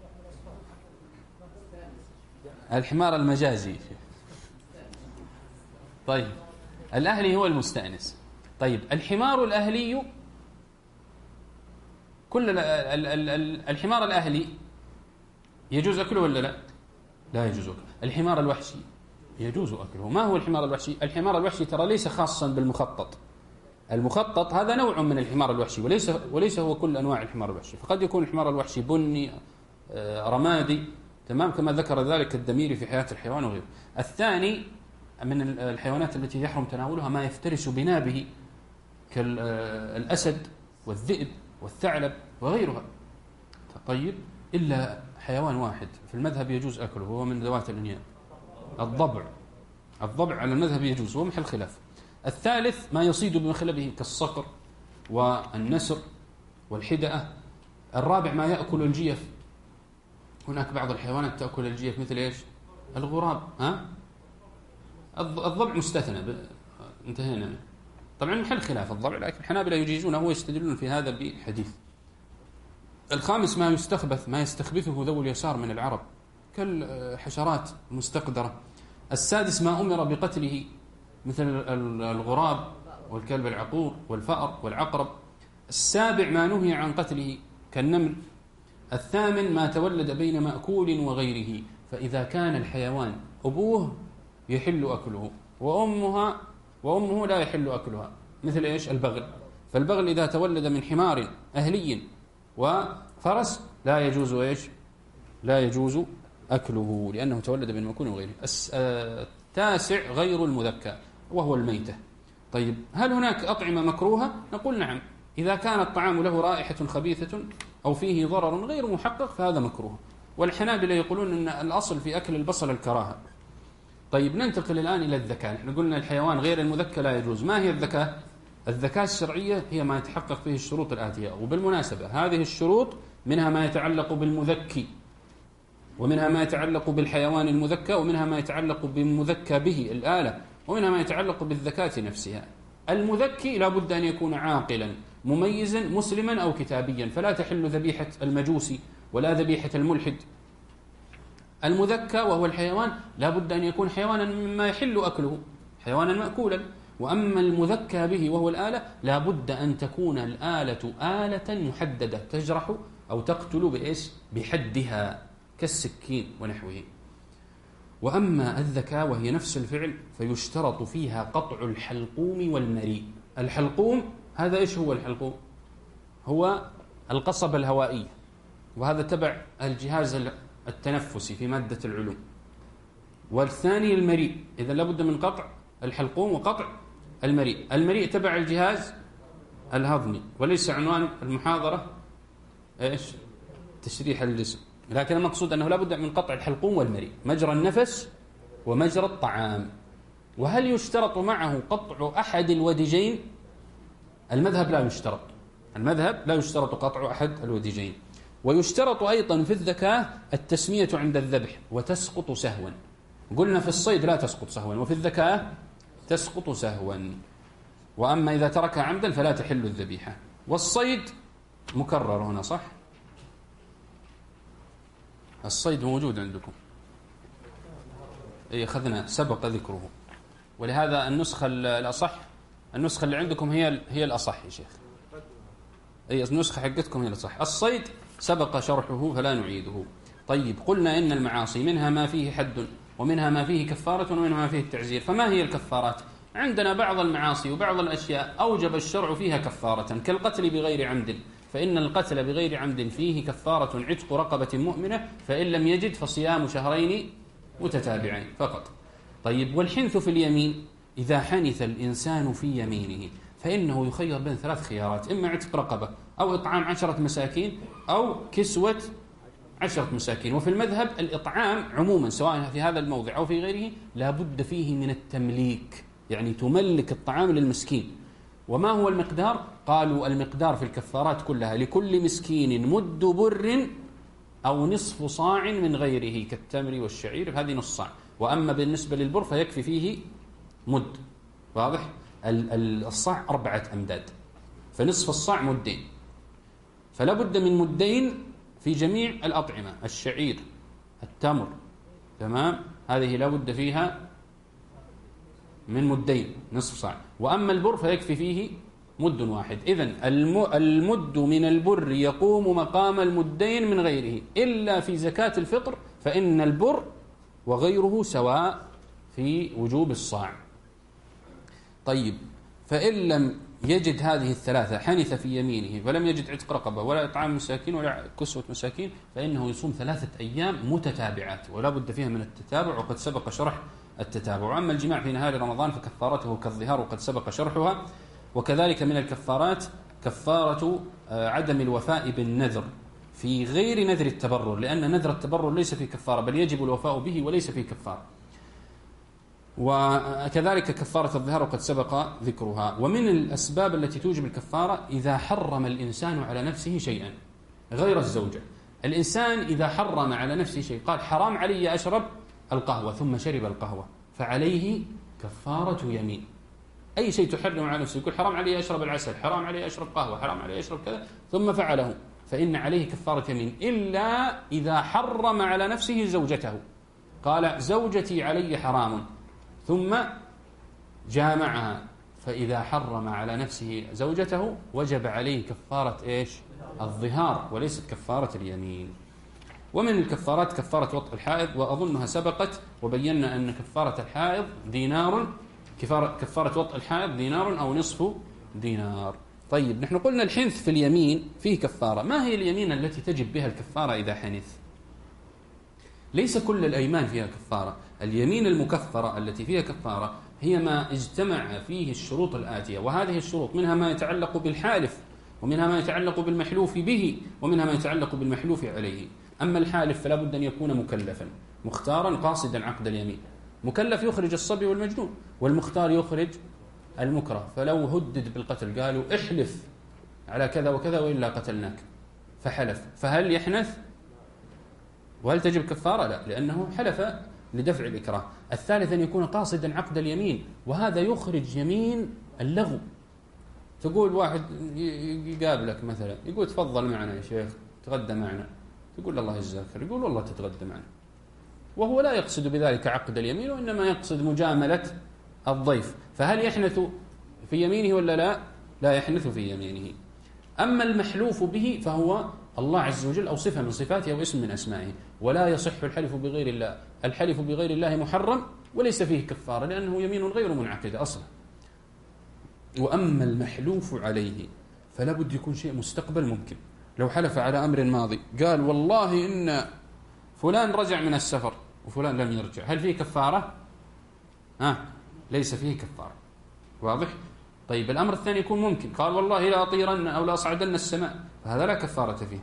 الحمار المجازي. طيب الأهلي هو المستأنس. طيب الحمار الأهلي، كل ال ال ال ال الحمار الأهلي يجوز أكله ولا لا؟ لا يجوز أكله. الحمار الوحشي يجوز أكله. ما هو الحمار الوحشي؟ الحمار الوحشي ترى ليس خاصا بالمخطط. المخطط هذا نوع من الحمار الوحشي، وليس وليس هو كل أنواع الحمار الوحشي. فقد يكون الحمار الوحشي بني، رمادي، تمام، كما ذكر ذلك الدميري في حياة الحيوان وغيره. الثاني من الحيوانات التي يحرم تناولها ما يفترس بنابه كالأسد والذئب والثعلب وغيرها. طيب إلا حيوان واحد في المذهب يجوز أكله، وهو من ذوات الأنياب، الضبع. الضبع على المذهب يجوز، وهو محل خلاف. الثالث ما يصيد بمخلبه كالصقر والنسر والحدأة. الرابع ما يأكل الجيف. هناك بعض الحيوانات تأكل الجيف مثل إيش؟ الغراب. ها؟ الضبع مستثنى ب... انتهينا. طبعا محل خلاف الضبع، لكن الحنابلة يجيزونه ويستدلون في هذا بحديث. الخامس ما يستخبث، ما يستخبثه ذو اليسار من العرب كالحشرات المستقدرة. السادس ما أمر بقتله مثل الغراب والكلب العقور والفأر والعقرب. السابع ما نهي عن قتله كالنمل. الثامن ما تولد بين مأكول وغيره، فإذا كان الحيوان أبوه يحل أكله وأمها وأمه لا يحل أكلها، مثل إيش؟ البغل. فالبغل إذا تولد من حمار أهلي وفرس لا يجوز إيش؟ لا يجوز أكله لأنه تولد من مأكول وغيره. التاسع غير المذكى وهو الميتة. طيب هل هناك أطعمة مكروهة؟ نقول نعم، إذا كان الطعام له رائحة خبيثة أو فيه ضرر غير محقق فهذا مكروه. والحنابلة يقولون أن الأصل في أكل البصل الكراهة. طيب ننتقل الآن إلى الذكاء. نحن قلنا الحيوان غير المذكى لا يجوز. ما هي الذكاء؟ الذكاء الشرعية هي ما يتحقق فيه الشروط الآتية، وبالمناسبة هذه الشروط منها ما يتعلق بالمذكي، ومنها ما يتعلق بالحيوان المذكى، ومنها ما يتعلق بالمذكى به الآلة، ومنها ما يتعلق بالذكاة نفسها. المذكي لا بد أن يكون عاقلا مميزا مسلما أو كتابيا، فلا تحل ذبيحة المجوسي ولا ذبيحة الملحد. المذكى وهو الحيوان لا بد أن يكون حيوانا مما يحل أكله، حيوانا مأكولا. وأما المذكى به وهو الآلة لا بد أن تكون الآلة آلة محددة تجرح أو تقتل بإيش؟ بحدها كالسكين ونحوه. وأما الذكاء وهي نفس الفعل فيشترط فيها قطع الحلقوم والمريء. الحلقوم هذا إيش هو الحلقوم؟ هو القصبة الهوائية، وهذا تبع الجهاز التنفسي في مادة العلوم. والثاني المريء، إذا لابد من قطع الحلقوم وقطع المريء. المريء تبع الجهاز الهضمي، وليس عنوان المحاضرة إيش؟ تشريح الجسم، لكن المقصود أنه لابد من قطع الحلقوم والمريء، مجرى النفس ومجرى الطعام. وهل يشترط معه قطع أحد الوديجين؟ المذهب لا يشترط، المذهب لا يشترط قطع أحد الوديجين. ويشترط أيضا في الذكاء التسمية عند الذبح وتسقط سهوا. قلنا في الصيد لا تسقط سهوا، وفي الذكاء تسقط سهوا. وأما إذا تركها عمدا فلا تحل الذبيحة. والصيد مكرر هنا صح؟ الصيد موجود عندكم، أي أخذنا سبق ذكره، ولهذا النسخة الأصح، النسخة اللي عندكم هي هي الأصح يا شيخ، أي النسخة حقتكم هي الأصح. الصيد سبق شرحه فلا نعيده. طيب قلنا إن المعاصي منها ما فيه حد ومنها ما فيه كفارة ومنها ما فيه التعزير. فما هي الكفارات؟ عندنا بعض المعاصي وبعض الأشياء أوجب الشرع فيها كفارة، كالقتل بغير عمد، فإن القتل بغير عمد فيه كفارة عتق رقبة مؤمنة، فإن لم يجد فصيام شهرين متتابعين فقط. طيب والحنث في اليمين إذا حنث الإنسان في يمينه فإنه يخير بين ثلاث خيارات: إما عتق رقبة، أو إطعام عشرة مساكين، أو كسوة عشرة مساكين. وفي المذهب الإطعام عموما سواء في هذا الموضع أو في غيره لا بد فيه من التمليك، يعني تملك الطعام للمسكين. وما هو المقدار؟ قالوا المقدار في الكفارات كلها لكل مسكين مد بر أو نصف صاع من غيره كالتمر والشعير، هذه نص صاع. وأما بالنسبة للبر فيكفي فيه مد. واضح؟ الصاع أربعة أمداد، فنصف الصاع مدين، فلا بد من مدين في جميع الأطعمة. الشعير، التمر، تمام، هذه لا بد فيها من مدين نصف صاع. وأما البر فيكفي فيه مد واحد. إذن المد من البر يقوم مقام المدين من غيره، إلا في زكاة الفطر فإن البر وغيره سواء في وجوب الصاع. طيب، فإن لم يجد هذه الثلاثة، حنث في يمينه فلم يجد عتق رقبة ولا إطعام مساكين ولا كسوة مساكين، فإنه يصوم ثلاثة أيام متتابعات، ولا بد فيها من التتابع، وقد سبق شرح التتابع. وأما الجماع في نهار رمضان فكفارته كالظهار، وقد سبق شرحها. وكذلك من الكفارات كفارة عدم الوفاء بالنذر في غير نذر التبرر، لأن نذر التبرر ليس فيه كفارة، بل يجب الوفاء به وليس فيه كفارة. وكذلك كفارة الظهار وقد سبق ذكرها. ومن الأسباب التي توجب الكفارة إذا حرم الإنسان على نفسه شيئا غير الزوجة. الإنسان إذا حرم على نفسه شيء، قال حرام علي أشرب القهوة، ثم شرب القهوة، فعليه كفارة يمين. أي شيء تحرم على نفسه، يقول حرام علي أشرب العسل، حرام علي أشرب قهوة، حرام علي أشرب كذا، ثم فعله، فإن عليه كفارة يمين، إلا إذا حرم على نفسه زوجته. قال زوجتي علي حرام ثم جامعها، فإذا حرم على نفسه زوجته وجب عليه كفارة إيش؟ الظهار، وليست كفارة اليمين. ومن الكفارات كفارة وطء الحائض، وأظنها سبقت وبينا أن كفارة الحائض دينار، كفارة وطء الحائض دينار أو نصف دينار. طيب، نحن قلنا الحنث في اليمين فيه كفارة. ما هي اليمين التي تجب بها الكفارة إذا حنث؟ ليس كل الأيمان فيها كفارة. اليمين المكفرة التي فيها كفارة هي ما اجتمع فيه الشروط الآتية، وهذه الشروط منها ما يتعلق بالحالف، ومنها ما يتعلق بالمحلوف به، ومنها ما يتعلق بالمحلوف عليه. أما الحالف فلا بد أن يكون مكلفا مختارا قاصدا عقد اليمين. مكلف يخرج الصبي والمجنون، والمختار يخرج المكره. فلو هدد بالقتل قالوا احلف على كذا وكذا وإلا قتلناك، فحلف، فهل يحنث؟ وهل تجب كفارة؟ لا، لأنه حلف لدفع الإكراه. الثالث أن يكون قاصدا عقد اليمين، وهذا يخرج يمين اللغو. تقول واحد يقابلك مثلا يقول تفضل معنا يا شيخ تغدى معنا، تقول الله يجزاك خير، يقول والله تتغدى معنا، وهو لا يقصد بذلك عقد اليمين، وإنما يقصد مجاملة الضيف. فهل يحنث في يمينه ولا لا؟ لا يحنث في يمينه. أما المحلوف به فهو الله عز وجل أو صفة من صفاته أو اسم من أسمائه، ولا يصح الحلف بغير الله. الحلف بغير الله محرم وليس فيه كفارة، لأنه يمين غير منعقدة أصلا. وأما المحلوف عليه فلا بد يكون شيء مستقبل ممكن. لو حلف على أمر ماضي قال والله إن فلان رجع من السفر وفلان لم يرجع، هل فيه كفارة؟ ها، ليس فيه كفارة. واضح؟ طيب، الأمر الثاني يكون ممكن، قال والله لا أطيرن أو لا أصعدن السماء، فهذا لا كفارة فيه.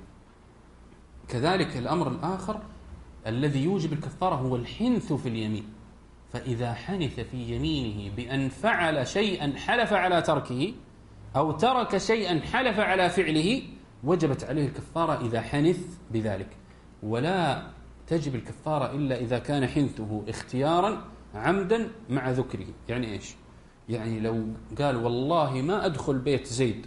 كذلك الأمر الآخر الذي يوجب الكفارة هو الحنث في اليمين. فإذا حنث في يمينه بأن فعل شيئا حلف على تركه، أو ترك شيئا حلف على فعله، وجبت عليه الكفارة إذا حنث بذلك. ولا تجب الكفارة إلا إذا كان حنثه اختيارا عمدا مع ذكره. يعني إيش؟ يعني لو قال والله ما أدخل بيت زيد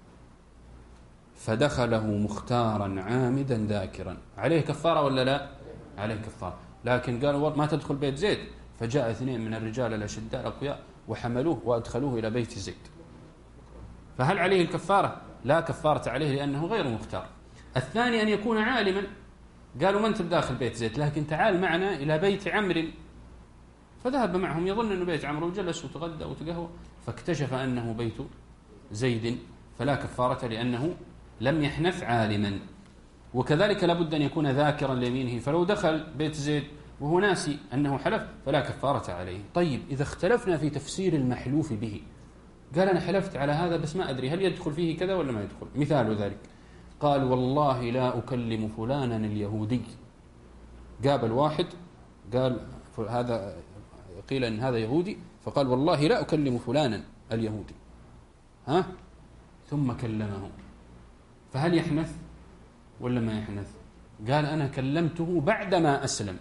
فدخله مختارا عامدا ذاكرا، عليه كفارة ولا لا؟ عليه كفارة. لكن قال ما تدخل بيت زيد، فجاء اثنين من الرجال الأشداء الأقوياء وحملوه وأدخلوه إلى بيت زيد، فهل عليه الكفارة؟ لا كفارة عليه لأنه غير مختار. الثاني أن يكون عالما، قالوا ما أنت بداخل بيت زيد لكن تعال معنا إلى بيت عمرو، فذهب معهم يظن أنه بيت عمرو وجلس وتغدى وتقهوى، فاكتشف أنه بيت زيد، فلا كفارة لأنه لم يحنث عالما. وكذلك لابد أن يكون ذاكرا ليمينه، فلو دخل بيت زيد وهو ناسي أنه حلف فلا كفارة عليه. طيب إذا اختلفنا في تفسير المحلوف به، قال أنا حلفت على هذا بس ما أدري هل يدخل فيه كذا ولا ما يدخل. مثال ذلك قال والله لا أكلم فلانا اليهودي. قابل واحد قال هذا قيل أن هذا يهودي، فقال والله لا أكلم فلانا اليهودي، ها ثم كلمه، فهل يحنث ولا ما يحنث؟ قال أنا كلمته بعدما أسلم،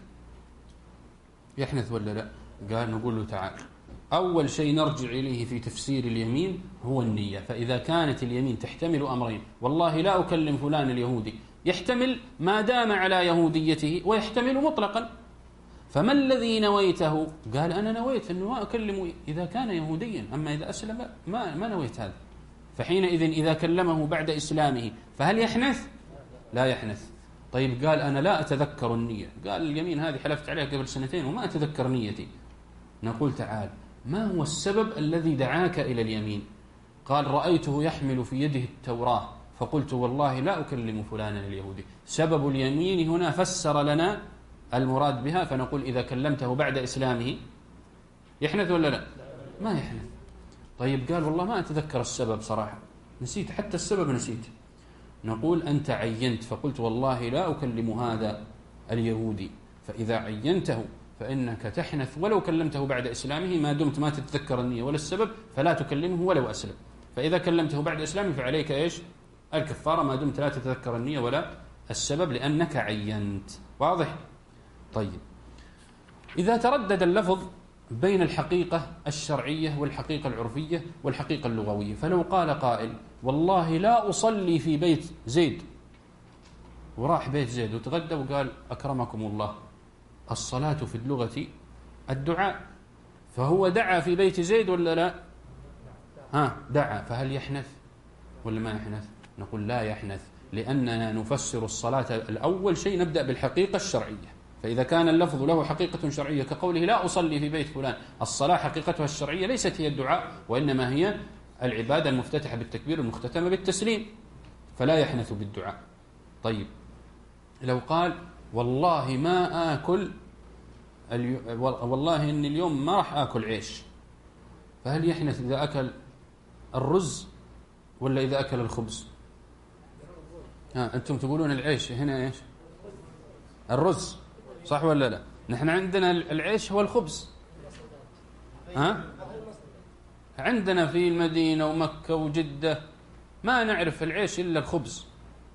يحنث ولا لا؟ قال نقول له تعال، أول شيء نرجع إليه في تفسير اليمين هو النية. فإذا كانت اليمين تحتمل أمرين، والله لا أكلم فلان اليهودي، يحتمل ما دام على يهوديته ويحتمل مطلقا، فما الذي نويته؟ قال أنا نويت أنه ما أكلم إذا كان يهوديا، أما إذا أسلم ما, ما نويت هذا. فحينئذ إذا كلمه بعد إسلامه فهل يحنث؟ لا يحنث. طيب قال أنا لا أتذكر النية، قال اليمين هذه حلفت عليها قبل سنتين وما أتذكر نيتي. نقول تعال ما هو السبب الذي دعاك إلى اليمين؟ قال رأيته يحمل في يده التوراة فقلت والله لا أكلم فلانا اليهودي. سبب اليمين هنا فسر لنا المراد بها، فنقول إذا كلمته بعد إسلامه يحنث ولا لا؟ ما يحنث. طيب قال والله ما أتذكر السبب صراحة، نسيت حتى السبب نسيت. نقول أنت عينت فقلت والله لا أكلم هذا اليهودي، فإذا عينته فإنك تحنث ولو كلمته بعد إسلامه، ما دمت ما تتذكر النية ولا السبب فلا تكلمه ولو أسلم. فإذا كلمته بعد إسلامه فعليك إيش؟ الكفارة ما دمت لا تتذكر النية ولا السبب لأنك عينت. واضح؟ طيب إذا تردد اللفظ بين الحقيقة الشرعية والحقيقة العرفية والحقيقة اللغوية، فلو قال قائل والله لا أصلي في بيت زيد، وراح بيت زيد وتغدى وقال أكرمكم الله الصلاة في اللغة الدعاء، فهو دعا في بيت زيد ولا لا؟ ها دعا، فهل يحنث ولا ما يحنث؟ نقول لا يحنث، لأننا نفسر الصلاة الأول شيء نبدأ بالحقيقة الشرعية. فإذا كان اللفظ له حقيقة شرعية كقوله لا أصلي في بيت فلان، الصلاة حقيقتها الشرعية ليست هي الدعاء وإنما هي العبادة المفتتحة بالتكبير المختتمة بالتسليم، فلا يحنث بالدعاء. طيب لو قال والله ما آكل اليو... والله إن اليوم ما راح آكل عيش، فهل يحنث إذا أكل الرز ولا إذا أكل الخبز؟ ها أنتم تقولون العيش هنا إيش؟ الرز، صح ولا لا؟ نحن عندنا العيش هو الخبز. ها عندنا في المدينة ومكة وجدة ما نعرف العيش إلا الخبز.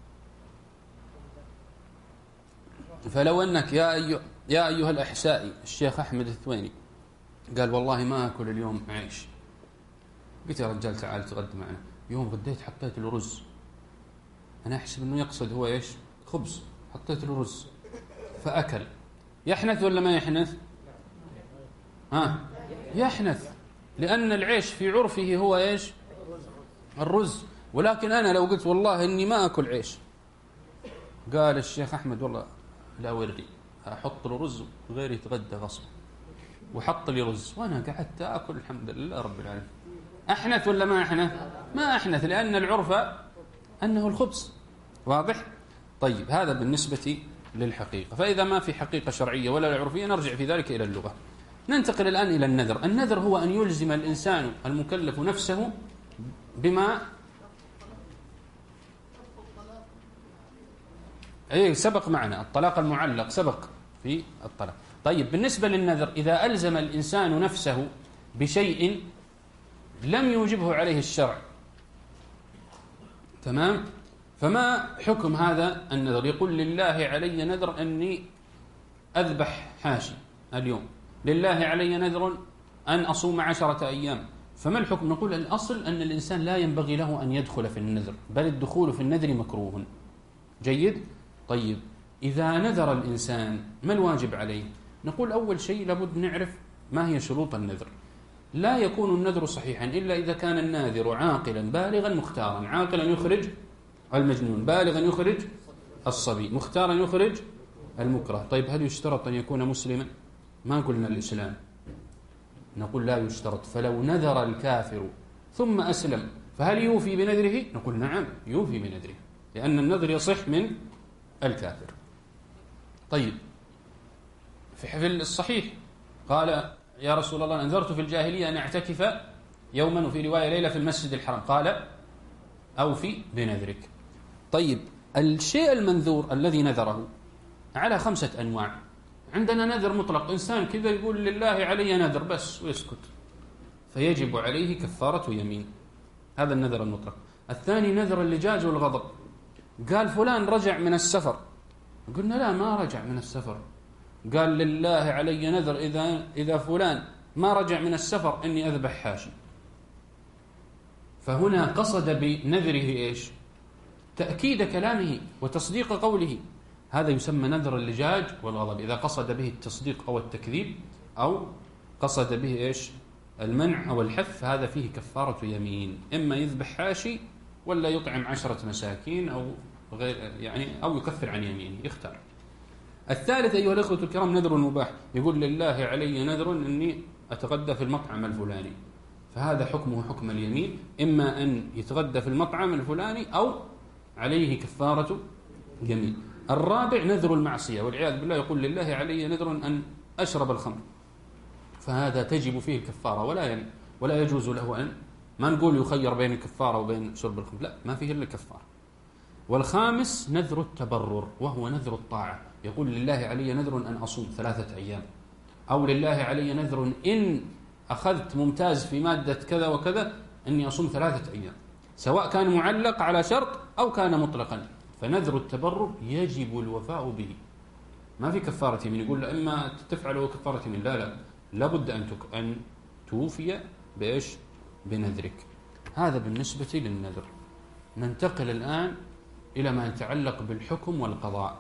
فلو أنك يا أيها يا أيها الأحسائي الشيخ أحمد الثويني قال والله ما أكل اليوم عيش، قلت يا رجال تعال تغدى معنا، يوم غديت حطيت له رز، أنا أحسب أنه يقصد هو إيش؟ خبز، حطيت له رز فأكل، يحنث ولا ما يحنث؟ ها يحنث، لأن العيش في عرفه هو إيش؟ الرز. ولكن أنا لو قلت والله إني ما أكل عيش، قال الشيخ أحمد والله لا وري أحط له رز غير يتغدى غصب، وحط لي رز وأنا قعدت أكل الحمد لله رب العالمين، أحنث ولا ما أحنث؟ ما أحنث، لأن العرف أنه الخبز. واضح؟ طيب هذا بالنسبة للحقيقة. فإذا ما في حقيقة شرعية ولا عرفية نرجع في ذلك إلى اللغة. ننتقل الآن إلى النذر. النذر هو أن يلزم الإنسان المكلف نفسه بما أي سبق معنا، الطلاق المعلق سبق في الطلاق. طيب بالنسبة للنذر، إذا ألزم الإنسان نفسه بشيء لم يوجبه عليه الشرع، تمام، فما حكم هذا النذر؟ يقول لله علي نذر أني أذبح حاشي اليوم، لله علي نذر أن أصوم عشرة أيام، فما الحكم؟ نقول الأصل أن الإنسان لا ينبغي له أن يدخل في النذر، بل الدخول في النذر مكروه. جيد؟ طيب إذا نذر الإنسان ما الواجب عليه؟ نقول أول شيء لابد نعرف ما هي شروط النذر. لا يكون النذر صحيحا إلا إذا كان الناذر عاقلا بالغا مختارا. عاقلا يخرج المجنون، بالغا يخرج الصبي، مختارا يخرج المكره. طيب هل يشترط أن يكون مسلما؟ ما قلنا الإسلام، نقول لا يشترط. فلو نذر الكافر ثم أسلم فهل يوفي بنذره؟ نقول نعم يوفي بنذره، لأن النذر يصح من الكافر. طيب في الصحيح قال يا رسول الله نذرت في الجاهلية أن أعتكف يوما، وفي رواية ليلة في المسجد الحرام، قال أوفي بنذرك. طيب الشيء المنذور الذي نذره على خمسة أنواع. عندنا نذر مطلق، إنسان كذا يقول لله علي نذر بس ويسكت، فيجب عليه كفارة يمين، هذا النذر المطلق. الثاني نذر اللجاج والغضب، قال فلان رجع من السفر، قلنا لا ما رجع من السفر، قال لله علي نذر إذا, إذا فلان ما رجع من السفر إني أذبح حاشي. فهنا قصد بنذره إيش؟ تأكيد كلامه وتصديق قوله، هذا يسمى نذر اللجاج والغضب، إذا قصد به التصديق أو التكذيب أو قصد به إيش؟ المنع أو الحث، هذا فيه كفارة يمين، إما يذبح حاشي ولا يطعم عشرة مساكين أو غير يعني، أو يكفر عن يمينه، يختار. الثالث أيها الأخوة الكرام نذر مباح، يقول لله علي نذر أني أتغدى في المطعم الفلاني، فهذا حكمه حكم اليمين، إما أن يتغدى في المطعم الفلاني أو عليه كفارة يمين. الرابع نذر المعصية والعياذ بالله، يقول لله علي نذر أن أشرب الخمر، فهذا تجب فيه الكفارة ولا يعني ولا يجوز له أن، ما نقول يخير بين الكفارة وبين شرب الخمر، لا ما فيه إلا الكفارة. والخامس نذر التبرر، وهو نذر الطاعة، يقول لله علي نذر أن أصوم ثلاثة أيام، أو لله علي نذر إن أخذت ممتاز في مادة كذا وكذا أني أصوم ثلاثة أيام، سواء كان معلق على شرط أو كان مطلقا. فنذر التبرر يجب الوفاء به، ما في كفارة يمين يقول إما تفعله كفارة يمين، لا لا لابد أن أن توفي بإيش؟ بنذرك. هذا بالنسبة للنذر. ننتقل الآن إلى ما يتعلق بالحكم والقضاء.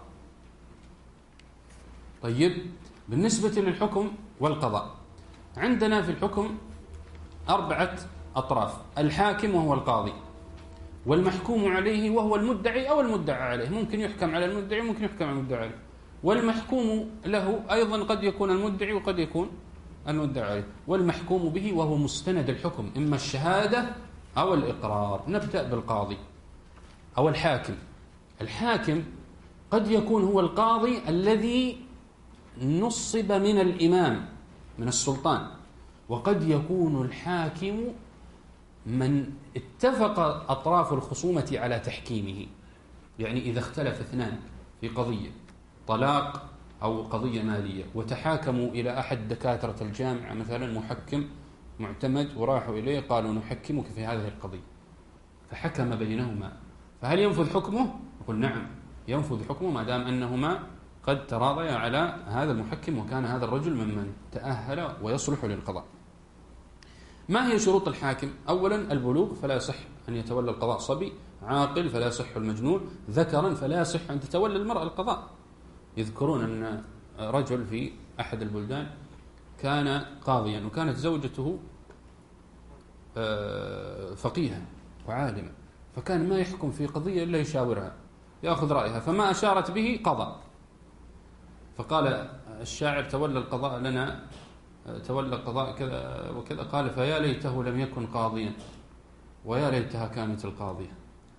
طيب بالنسبة للحكم والقضاء، عندنا في الحكم أربعة أطراف: الحاكم وهو القاضي، والمحكوم عليه وهو المدعي أو المدعى عليه، ممكن يحكم على المدعي وممكن يحكم على المدعى عليه، والمحكوم له أيضا قد يكون المدعي وقد يكون المدعى عليه، والمحكوم به وهو مستند الحكم، إما الشهادة أو الإقرار. نبدأ بالقاضي أو الحاكم. الحاكم قد يكون هو القاضي الذي نصب من الإمام من السلطان، وقد يكون الحاكم من اتفق أطراف الخصومة على تحكيمه. يعني إذا اختلف اثنان في قضية طلاق أو قضية مالية وتحاكموا إلى أحد دكاترة الجامعة مثلا، محكم معتمد، وراحوا إليه قالوا نحكمك في هذه القضية، فحكم بينهما، فهل ينفذ حكمه؟ يقول نعم ينفذ حكمه ما دام أنهما قد تراضيا على هذا المحكم، وكان هذا الرجل ممن تأهل ويصلح للقضاء. ما هي شروط الحاكم؟ أولا البلوغ، فلا يصح أن يتولى القضاء صبي، عاقل فلا يصح المجنون، ذكرا فلا يصح أن تتولى المرأة القضاء. يذكرون أن رجل في أحد البلدان كان قاضيا، وكانت زوجته فقيها وعالمة، فكان ما يحكم في قضية إلا يشاورها يأخذ رأيها، فما أشارت به قضى. فقال الشاعر تولى القضاء لنا، تولى القضاء كذا وكذا، قال فيا ليته لم يكن قاضيا ويا ليتها كانت القاضية.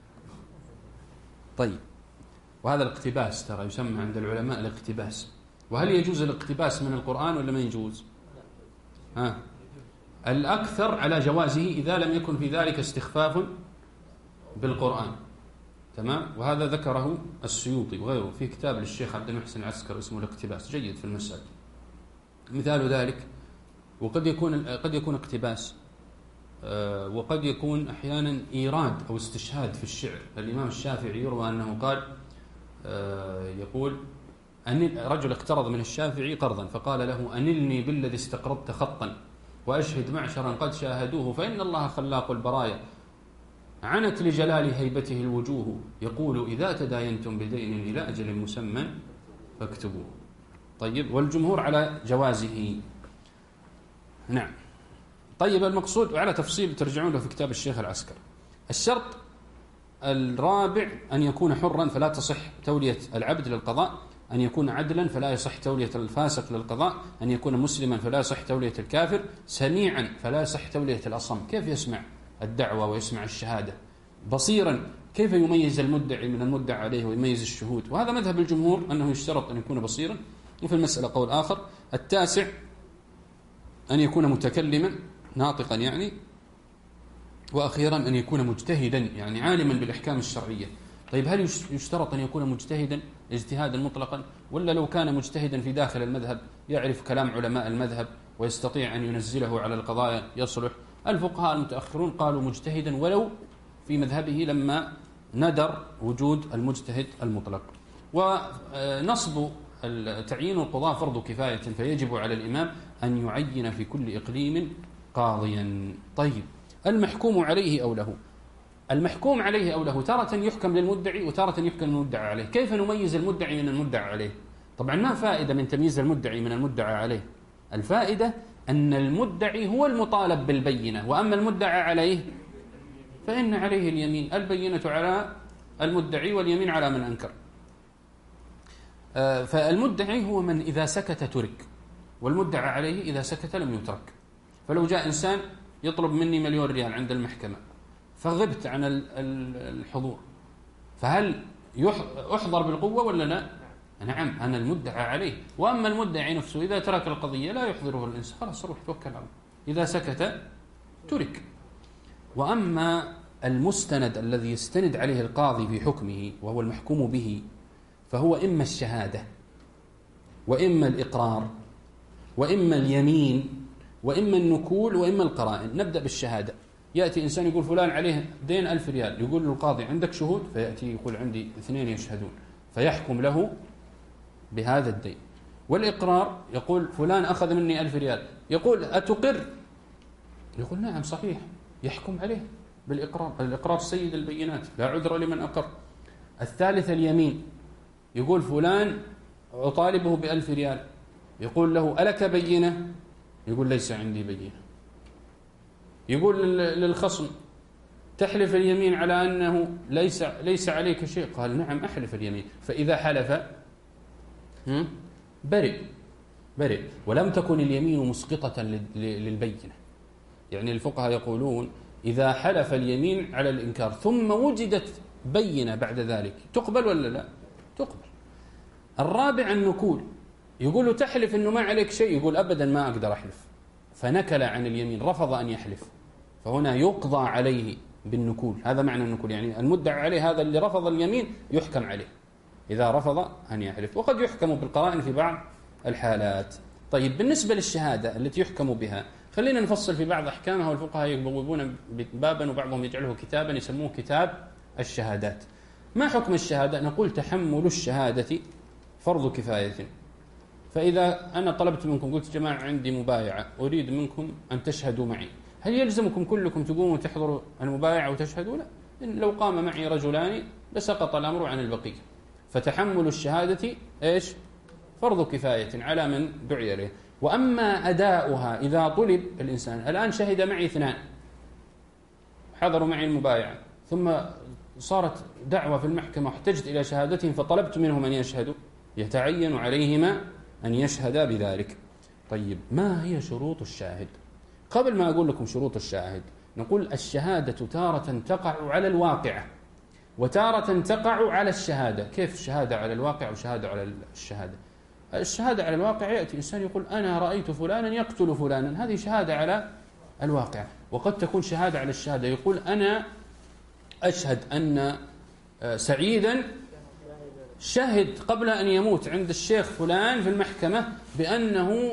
طيب، وهذا الاقتباس ترى يسمى عند العلماء الاقتباس. وهل يجوز الاقتباس من القرآن ولا ما يجوز؟ ها، الأكثر على جوازه إذا لم يكن في ذلك استخفاف بالقرآن، تمام. وهذا ذكره السيوطي وغيره في كتاب للشيخ عبد المحسن العسكر اسمه الاقتباس، جيد في المسألة. مثال ذلك، وقد يكون قد يكون اقتباس، وقد يكون أحيانا إيراد أو استشهاد في الشعر. الإمام الشافعي يروى أنه قال، يقول أن رجل اقترض من الشافعي قرضا، فقال له أنلني بالذي استقرضت خطا وأشهد معشرا قد شاهدوه، فإن الله خلاق البرايا عنت لجلال هيبته الوجوه، يقول إذا تداينتم بدين إلى أجل مسمى فاكتبوه. طيب، والجمهور على جوازه. نعم. طيب، المقصود وعلى تفصيل ترجعون له في كتاب الشيخ العسكر. الشرط الرابع أن يكون حرا فلا تصح تولية العبد للقضاء، أن يكون عدلا فلا يصح تولية الفاسق للقضاء، أن يكون مسلما فلا يصح تولية الكافر، سميعا فلا يصح تولية الأصم، كيف يسمع الدعوة ويسمع الشهادة، بصيرا كيف يميز المدعي من المدعى عليه ويميز الشهود. وهذا مذهب الجمهور أنه يشترط أن يكون بصيرا، وفي المسألة قول آخر. التاسع أن يكون متكلما ناطقا يعني، وأخيرا أن يكون مجتهدا يعني عالما بالأحكام الشرعية. طيب هل يشترط أن يكون مجتهدا اجتهادا مطلقا، ولا لو كان مجتهدا في داخل المذهب يعرف كلام علماء المذهب ويستطيع أن ينزله على القضايا يصلح؟ الفقهاء المتأخرون قالوا مجتهدا ولو في مذهبه لما ندر وجود المجتهد المطلق. ونصب تعيين القضاء فرض كفاية، فيجب على الإمام أن يعين في كل إقليم قاضيا. طيب المحكوم عليه أو له، المحكوم عليه أو له تارة يحكم للمدعي وتارة يحكم للمدعى عليه. كيف نميز المدعي من المدعى عليه؟ طبعا ما فائدة من تمييز المدعي من المدعى عليه؟ الفائدة أن المدعي هو المطالب بالبينة، وأما المدعى عليه فإن عليه اليمين. البينة على المدعي واليمين على من أنكر. فالمدعي هو من إذا سكت ترك، والمدعى عليه إذا سكت لم يترك. فلو جاء إنسان يطلب مني مليون ريال عند المحكمة فغبت عن الحضور، فهل أحضر بالقوة ولا لا؟ نعم، أنا المدعى عليه. وأما المدعي نفسه إذا ترك القضية لا يحضره الإنسان، خلاص روح توكل على الله، إذا سكت ترك. وأما المستند الذي يستند عليه القاضي في حكمه وهو المحكوم به، فهو إما الشهادة وإما الإقرار وإما اليمين وإما النكول وإما القرائن. نبدأ بالشهادة. يأتي إنسان يقول فلان عليه دين ألف ريال، يقول له القاضي عندك شهود؟ فيأتي يقول عندي اثنين يشهدون، فيحكم له بهذا الدين. والإقرار يقول فلان أخذ مني ألف ريال، يقول أتقر؟ يقول نعم صحيح، يحكم عليه بالإقرار. الإقرار سيد البينات، لا عذر لمن أقر. الثالث اليمين، يقول فلان أطالبه بألف ريال، يقول له ألك بينة؟ يقول ليس عندي بينة. يقول للخصم تحلف اليمين على أنه ليس ليس عليك شيء؟ قال نعم أحلف اليمين. فإذا حلف برئ برئ ولم تكن اليمين مسقطة للبينة. يعني الفقهاء يقولون إذا حلف اليمين على الإنكار ثم وجدت بينة بعد ذلك تقبل ولا لا؟ تقبل. الرابع النكول، يقول له تحلف أنه ما عليك شيء، يقول أبدا ما أقدر أحلف، فنكل عن اليمين، رفض أن يحلف، فهنا يقضى عليه بالنكول. هذا معنى النكول، يعني المدعى عليه هذا اللي رفض اليمين يحكم عليه إذا رفض أن يحلف، وقد يحكم بالقرائن في بعض الحالات. طيب بالنسبة للشهادة التي يحكم بها، خلينا نفصل في بعض أحكامها، والفقهاء يبوبون بابا وبعضهم يجعله كتابا يسموه كتاب الشهادات. ما حكم الشهادة؟ نقول تحمل الشهادة فرض كفاية. فإذا أنا طلبت منكم قلت جماعة عندي مبايعة أريد منكم أن تشهدوا معي، هل يلزمكم كلكم تقوموا وتحضروا المبايعة وتشهدوا؟ لا، إن لو قام معي رجلان لسقط الأمر عن البقية. فتحمل الشهادة إيش؟ فرض كفاية على من دعي له. وأما أداؤها إذا طلب الإنسان، الآن شهد معي اثنان حضروا معي المبايعة، ثم صارت دعوة في المحكمة واحتجت إلى شهادتهم فطلبت منهم أن يشهدوا، يتعين عليهما أن يشهدا بذلك. طيب ما هي شروط الشاهد؟ قبل ما أقول لكم شروط الشاهد، نقول الشهادة تارة تقع على الواقعة وتارة تقع على الشهادة. كيف الشهادة على الواقع وشهادة على الشهادة؟ الشهادة على الواقع يأتي إنسان يقول أنا رأيت فلانا يقتل فلانا، هذه شهادة على الواقع. وقد تكون شهادة على الشهادة، يقول أنا أشهد أن سعيدا شهد قبل أن يموت عند الشيخ فلان في المحكمة بأنه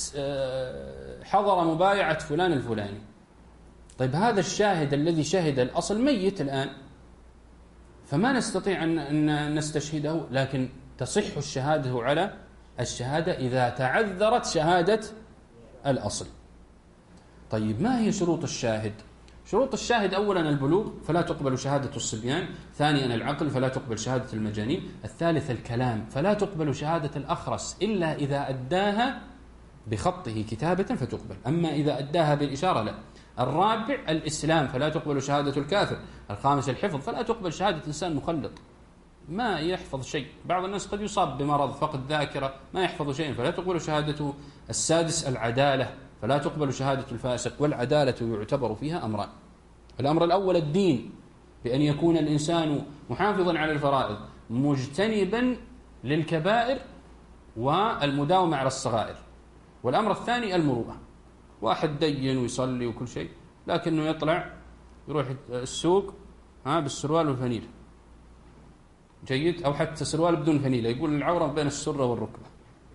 حضر مبايعة فلان الفلاني. طيب هذا الشاهد الذي شهد الأصل ميت الآن، فما نستطيع أن نستشهده، لكن تصح الشهادة على الشهادة إذا تعذرت شهادة الأصل. طيب ما هي شروط الشاهد؟ شروط الشاهد أولا البلوغ، فلا تقبل شهادة الصبيان. ثانيا العقل، فلا تقبل شهادة المجانين. الثالث الكلام، فلا تقبل شهادة الأخرس إلا إذا أداها بخطه كتابة فتقبل، أما إذا أداها بالإشارة لا. الرابع الإسلام، فلا تقبل شهادة الكافر. الخامس الحفظ، فلا تقبل شهادة إنسان مخلط ما يحفظ شيء، بعض الناس قد يصاب بمرض فقد ذاكرة ما يحفظ شيء فلا تقبل شهادته. السادس العدالة، فلا تقبل شهادة الفاسق. والعدالة يعتبر فيها أمران: الأمر الأول الدين، بأن يكون الإنسان محافظا على الفرائض مجتنبا للكبائر والمداومة على الصغائر. والأمر الثاني المروءة، واحد دين ويصلي وكل شيء لكنه يطلع يروح السوق ها بالسروال والفنيلة، جيد، أو حتى سروال بدون فنيلة، يقول العورة بين السرة والركبة،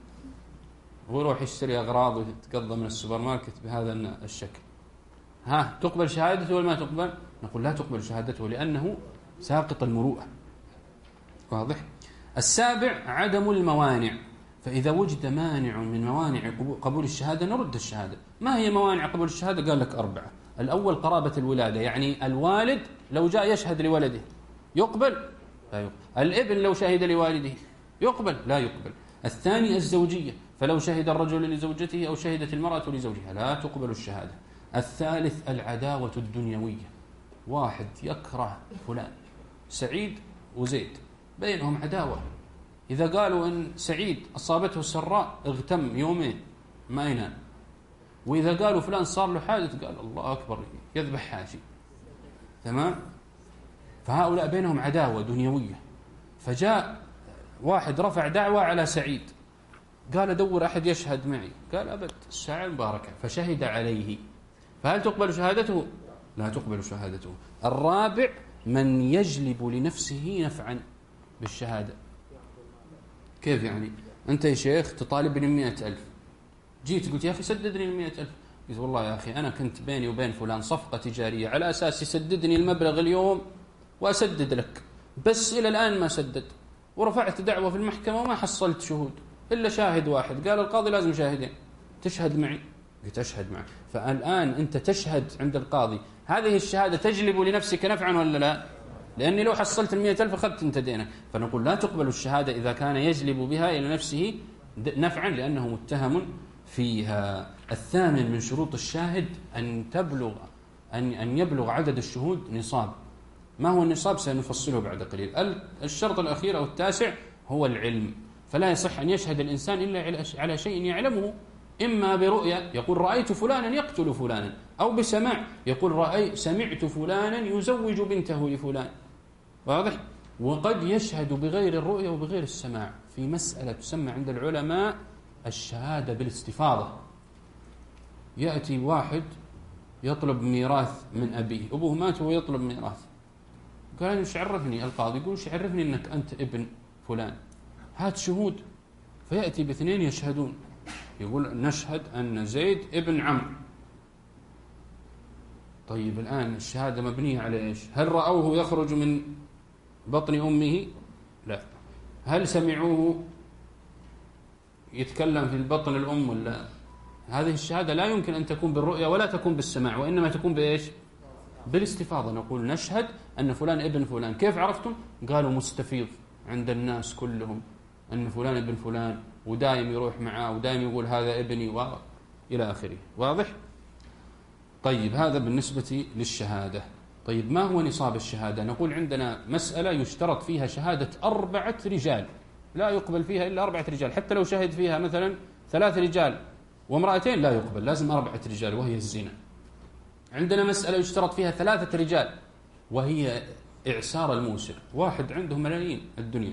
ويروح يشتري أغراض ويتقضى من السوبر ماركت بهذا الشكل. ها تقبل شهادته ولا ما تقبل؟ نقول لا تقبل شهادته لأنه ساقط المروءة. واضح؟ السابع عدم الموانع، فإذا وجد مانع من موانع قبول الشهادة نرد الشهادة. ما هي موانع قبول الشهادة؟ قال لك أربعة. الأول قرابة الولادة، يعني الوالد لو جاء يشهد لولده يقبل؟ لا يقبل. الابن لو شهد لوالده يقبل؟ لا يقبل. الثاني الزوجية، فلو شهد الرجل لزوجته أو شهدت المرأة لزوجها لا تقبل الشهادة. الثالث العداوة الدنيوية، واحد يكره فلان، سعيد وزيد بينهم عداوة، إذا قالوا إن سعيد أصابته السراء اغتم يومين ما ينام، وإذا قالوا فلان صار له حادث قال الله أكبر يذبح حاجي. تمام؟ فهؤلاء بينهم عداوة دنيوية. فجاء واحد رفع دعوة على سعيد، قال دور أحد يشهد معي، قال أبد الساعة المباركة، فشهد عليه، فهل تقبل شهادته؟ لا تقبل شهادته. الرابع من يجلب لنفسه نفعا بالشهادة. كيف يعني؟ أنت يا شيخ تطالبني مئة ألف، جيت قلت يا أخي سددني المئة ألف، قلت والله يا أخي أنا كنت بيني وبين فلان صفقة تجارية على أساس يسددني المبلغ اليوم وأسدد لك، بس إلى الآن ما سدد، ورفعت دعوة في المحكمة وما حصلت شهود إلا شاهد واحد، قال القاضي لازم شاهدين، تشهد معي؟ قلت أشهد معه. فالآن أنت تشهد عند القاضي، هذه الشهادة تجلب لنفسك نفعا ولا لا؟ لأني لو حصلت المئة ألف أخذت انت دينك. فنقول لا تقبل الشهادة إذا كان يجلب بها إلى نفسه نفعا لأنه متهم فيها. الثامن من شروط الشاهد أن تبلغ أن أن يبلغ عدد الشهود نصاب. ما هو النصاب؟ سنفصله بعد قليل. الشرط الأخير أو التاسع هو العلم، فلا يصح أن يشهد الإنسان إلا على شيء يعلمه، إما برؤية يقول رأيت فلانا يقتل فلانا، أو بسماع يقول رأي سمعت فلانا يزوج بنته لفلان. واضح؟ وقد يشهد بغير الرؤية وبغير السماع في مسألة تسمى عند العلماء الشهادة بالاستفاضة. يأتي واحد يطلب ميراث من أبيه، أبوه مات وهو يطلب ميراث، قال ايش عرفني القاضي؟ يقول ايش عرفني انك انت ابن فلان، هات شهود. فيأتي باثنين يشهدون، يقول نشهد ان زيد ابن عمرو. طيب الآن الشهادة مبنية على ايش؟ هل رأوه يخرج من بطن أمه؟ لا. هل سمعوه يتكلم في بطن الأم ولا؟ هذه الشهادة لا يمكن أن تكون بالرؤية ولا تكون بالسماع، وإنما تكون بإيش؟ بالاستفاضة. نقول نشهد أن فلان ابن فلان. كيف عرفتم؟ قالوا مستفيض عند الناس كلهم أن فلان ابن فلان، ودائم يروح معاه ودائم يقول هذا ابني وإلى آخره. واضح؟ طيب هذا بالنسبة للشهادة. طيب ما هو نصاب الشهادة؟ نقول عندنا مسألة يشترط فيها شهادة أربعة رجال، لا يقبل فيها إلا أربعة رجال، حتى لو شهد فيها مثلا ثلاث رجال وامرأتين لا يقبل، لازم أربعة رجال وهي الزنا. عندنا مسألة يشترط فيها ثلاثة رجال وهي إعسار الموسر. واحد عنده ملايين الدنيا،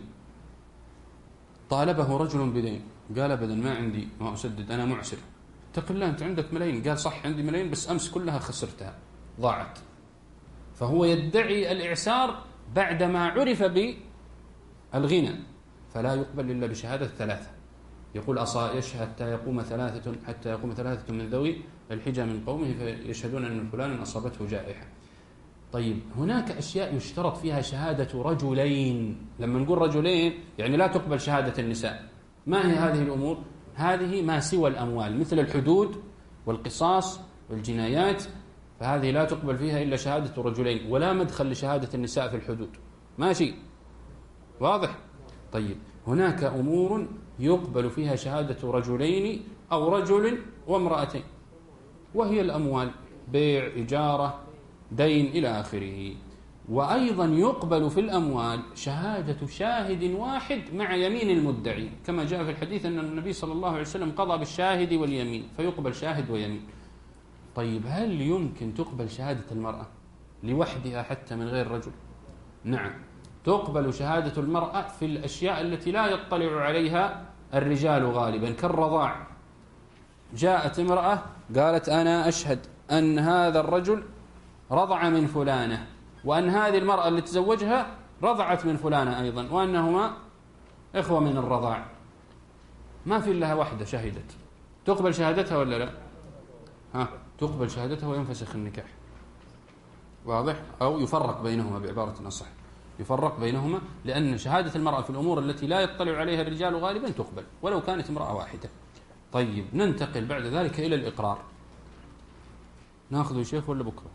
طالبه رجل بدين، قال أبدا ما عندي ما أسدد أنا معسر. اتق الله أنت عندك ملايين، قال صح عندي ملايين بس أمس كلها خسرتها ضاعت. فهو يدعي الإعسار بعدما عرف بالغنى، فلا يقبل إلا بشهادة ثلاثة. يقول أصا يشهد حتى يقوم ثلاثة حتى يقوم ثلاثة من ذوي الحجة من قومه فيشهدون أن فلانا أصابته جائحة. طيب هناك أشياء يشترط فيها شهادة رجلين. لما نقول رجلين يعني لا تقبل شهادة النساء. ما هي هذه الأمور؟ هذه ما سوى الأموال مثل الحدود والقصاص والجنايات، فهذه لا تقبل فيها إلا شهادة رجلين، ولا مدخل لشهادة النساء في الحدود. ماشي؟ واضح؟ طيب هناك أمور يقبل فيها شهادة رجلين أو رجل وامرأتين، وهي الأموال، بيع، إجارة، دين إلى آخره. وأيضا يقبل في الأموال شهادة شاهد واحد مع يمين المدعي، كما جاء في الحديث أن النبي صلى الله عليه وسلم قضى بالشاهد واليمين، فيقبل شاهد ويمين. طيب هل يمكن تقبل شهادة المرأة لوحدها حتى من غير رجل؟ نعم، تقبل شهادة المرأة في الأشياء التي لا يطلع عليها الرجال غالبا كالرضاع. جاءت امرأة قالت أنا أشهد أن هذا الرجل رضع من فلانة، وأن هذه المرأة اللي تزوجها رضعت من فلانة أيضا، وأنهما إخوة من الرضاع. ما في إلا واحدة شهدت، تقبل شهادتها ولا لا؟ ها تقبل شهادتها وينفسخ النكاح. واضح؟ أو يفرق بينهما بعبارة أصح، يفرق بينهما، لأن شهادة المرأة في الأمور التي لا يطلع عليها الرجال غالبا تقبل ولو كانت امرأة واحدة. طيب ننتقل بعد ذلك إلى الإقرار. ناخذه شيخ ولا بكرة؟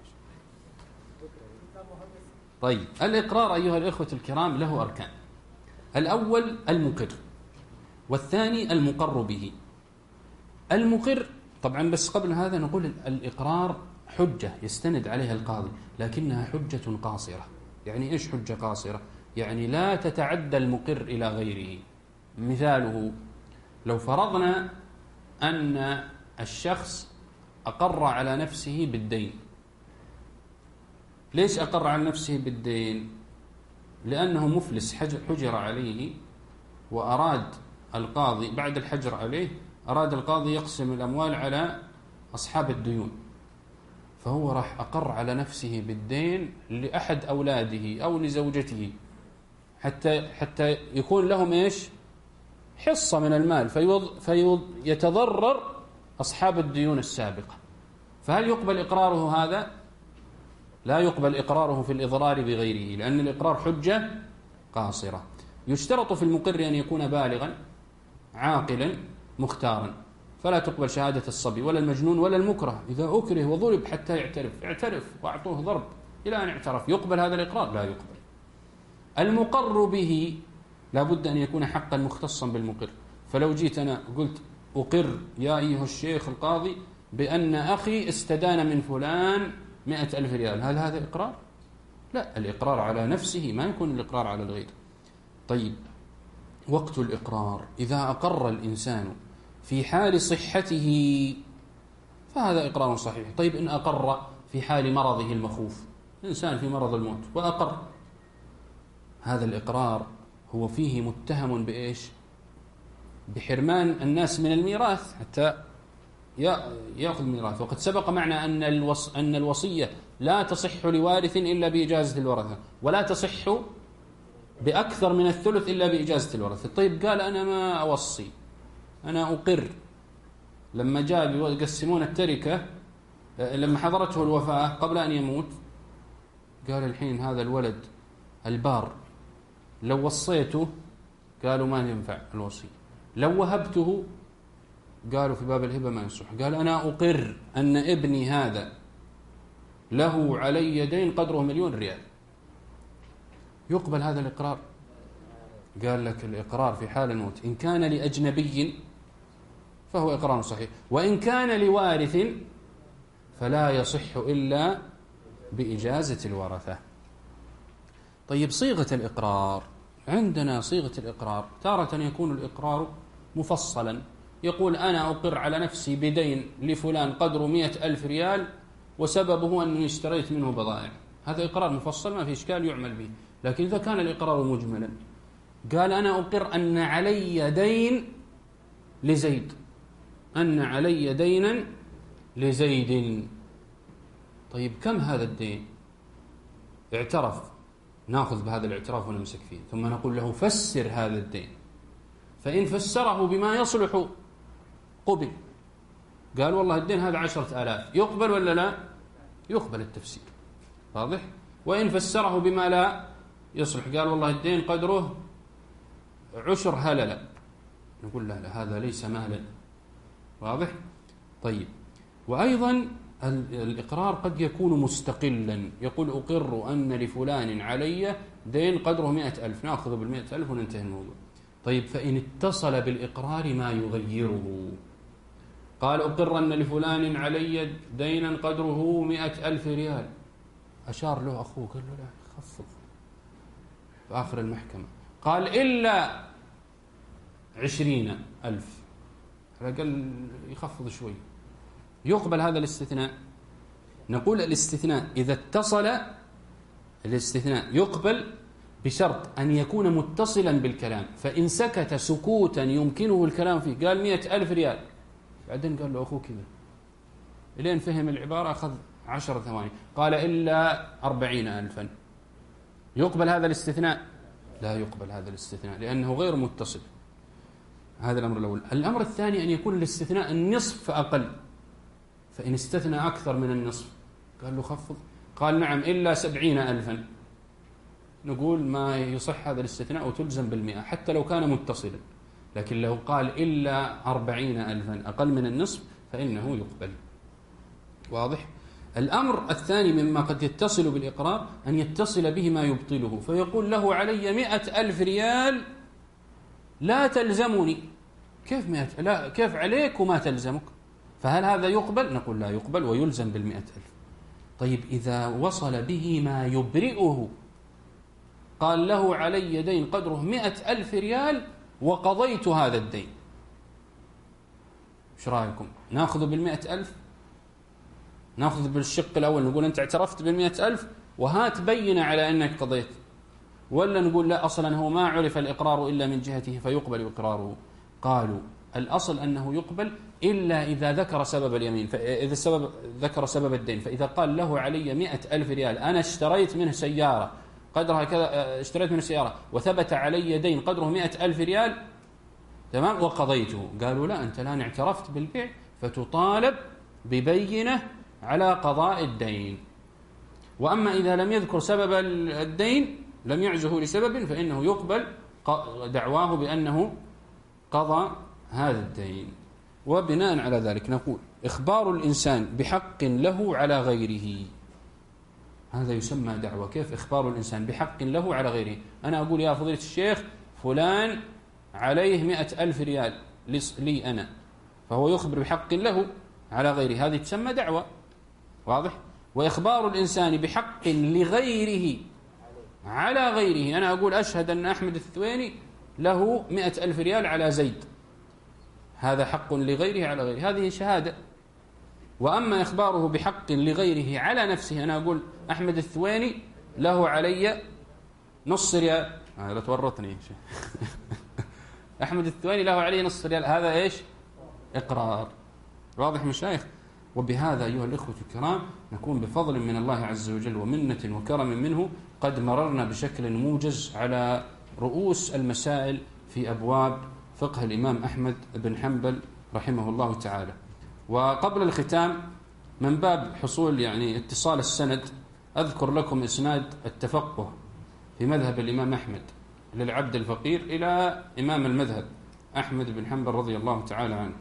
طيب الإقرار أيها الإخوة الكرام له أركان. الأول المقر، والثاني المقر به. المقر طبعا، بس قبل هذا نقول الإقرار حجة يستند عليها القاضي، لكنها حجة قاصرة. يعني إيش حجة قاصرة؟ يعني لا تتعدى المقر إلى غيره. مثاله لو فرضنا أن الشخص أقر على نفسه بالدين. ليش أقر على نفسه بالدين؟ لأنه مفلس حجر عليه، وأراد القاضي بعد الحجر عليه أراد القاضي يقسم الأموال على أصحاب الديون، فهو راح أقر على نفسه بالدين لأحد أولاده أو لزوجته حتى حتى يكون لهم إيش؟ حصة من المال، فيتضرر أصحاب الديون السابقة. فهل يقبل إقراره هذا؟ لا يقبل إقراره في الإضرار بغيره، لأن الإقرار حجة قاصرة. يشترط في المقر أن يكون بالغا عاقلا مختارا، فلا تقبل شهادة الصبي ولا المجنون ولا المكره. إذا أكره وضرب حتى يعترف اعترف وأعطوه ضرب إلى أن اعترف، يقبل هذا الإقرار؟ لا يقبل. المقر به لا بد أن يكون حقا مختصا بالمقر. فلو جيت أنا قلت أقر يا أيها الشيخ القاضي بأن أخي استدان من فلان مئة ألف ريال، هل هذا إقرار؟ لا، الإقرار على نفسه، ما يكون الإقرار على الغير. طيب وقت الإقرار، إذا أقر الإنسان في حال صحته فهذا إقرار صحيح. طيب إن أقر في حال مرضه المخوف، إنسان في مرض الموت وأقر، هذا الإقرار هو فيه متهم بإيش؟ بحرمان الناس من الميراث حتى يأخذ ميراث. وقد سبق معنا أن الوص أن الوصية لا تصح لوارث إلا بإجازة الورثة، ولا تصح بأكثر من الثلث إلا بإجازة الورثة. طيب قال أنا ما أوصي، أنا أقر. لما جاء يقسمون التركة، لما حضرته الوفاة قبل أن يموت، قال الحين هذا الولد البار لو وصيته، قالوا ما ينفع الوصي. لو وهبته، قالوا في باب الهبة ما يصح. قال أنا أقر أن ابني هذا له علي دين قدره مليون ريال، يقبل هذا الإقرار؟ قال لك الإقرار في حال الموت إن كان لأجنبي فهو إقرار صحيح، وإن كان لوارث فلا يصح إلا بإجازة الورثة. طيب صيغة الإقرار، عندنا صيغة الإقرار تارة يكون الإقرار مفصلا، يقول أنا أقر على نفسي بدين لفلان قدره مئة ألف ريال وسببه أنني اشتريت منه بضائع، هذا إقرار مفصل ما في إشكال يعمل به. لكن إذا كان الإقرار مجملا، قال أنا أقر أن علي دين لزيد، أن علي دينا لزيد. طيب كم هذا الدين؟ اعترف، ناخذ بهذا الاعتراف ونمسك فيه، ثم نقول له فسر هذا الدين، فإن فسره بما يصلح قبل. قال والله الدين هذا عشرة آلاف، يقبل ولا لا؟ يقبل التفسير، واضح؟ وإن فسره بما لا يصلح، قال والله الدين قدره عشر هللة، نقول لا لا هذا ليس مهلا، واضح؟ طيب وأيضا الإقرار قد يكون مستقلا، يقول أقر أن لفلان علي دين قدره مئة ألف، نأخذ بالمئة ألف وننتهي الموضوع. طيب فإن اتصل بالإقرار ما يغيره، قال أقر أن لفلان علي دينا قدره مئة ألف ريال، أشار له أخوه قال له لا خفض في آخر المحكمة، قال إلا عشرين ألف، على الأقل يخفض شوي، يقبل هذا الاستثناء؟ نقول الاستثناء إذا اتصل، الاستثناء يقبل بشرط أن يكون متصلا بالكلام، فإن سكت سكوتا يمكنه الكلام فيه، قال مئة ألف ريال، بعدين قال له أخوه كذا، إلين فهم العبارة أخذ عشر ثواني، قال إلا أربعين ألفا، يقبل هذا الاستثناء؟ لا يقبل هذا الاستثناء، لأنه غير متصل. هذا الأمر الأول. الأمر الثاني أن يكون الاستثناء النصف فأقل، فإن استثنى أكثر من النصف قال له خفض، قال نعم إلا سبعين ألفا، نقول ما يصح هذا الاستثناء وتلزم بالمئة حتى لو كان متصلا، لكن لو قال إلا أربعين ألفا أقل من النصف فإنه يقبل. واضح؟ الأمر الثاني مما قد يتصل بالإقرار أن يتصل به ما يبطله، فيقول له علي مئة ألف ريال لا تلزمني. كيف مئة؟ لا، كيف عليك وما تلزمك؟ فهل هذا يقبل؟ نقول لا يقبل ويلزم بالمئة ألف. طيب إذا وصل به ما يبرئه، قال له علي دين قدره مئة ألف ريال وقضيت هذا الدين، ايش رأيكم؟ ناخذ بالمئة ألف؟ ناخذ بالشق الأول نقول أنت اعترفت بالمئة ألف وهات بينة على أنك قضيت، ولا نقول لا أصلا هو ما عرف الإقرار إلا من جهته فيقبل إقراره؟ قالوا الأصل أنه يقبل إلا إذا ذكر سبب اليمين، فإذا السبب ذكر سبب الدين، فإذا قال له علي مئة ألف ريال، أنا اشتريت منه سيارة قدرها كذا، اشتريت منه سيارة وثبت علي دين قدره مئة ألف ريال، تمام، وقضيته، قالوا لا، أنت الآن اعترفت بالبيع فتطالب ببينة على قضاء الدين. وأما إذا لم يذكر سبب الدين، لم يعزه لسبب، فإنه يقبل دعواه بأنه قضى هذا الدين. وبناء على ذلك نقول إخبار الإنسان بحق له على غيره، هذا يسمى دعوة. كيف إخبار الإنسان بحق له على غيره؟ أنا أقول يا فضيلة الشيخ فلان عليه مئة ألف ريال لي أنا، فهو يخبر بحق له على غيره، هذه تسمى دعوة. واضح؟ وإخبار الإنسان بحق لغيره على غيره، أنا أقول أشهد أن أحمد الثويني له مئة ألف ريال على زيد، هذا حق لغيره على غيره، هذه شهادة. وأما إخباره بحق لغيره على نفسه، أنا أقول أحمد الثويني له علي نص ريال، آه لا تورطني أحمد الثويني له علي نص ريال، هذا إيش؟ إقرار. واضح مشايخ؟ وبهذا أيها الإخوة الكرام نكون بفضل من الله عز وجل ومنة وكرم منه قد مررنا بشكل موجز على رؤوس المسائل في أبواب فقه الإمام أحمد بن حنبل رحمه الله تعالى. وقبل الختام من باب حصول يعني اتصال السند، أذكر لكم إسناد التفقه في مذهب الإمام أحمد للعبد الفقير إلى إمام المذهب أحمد بن حنبل رضي الله تعالى عنه.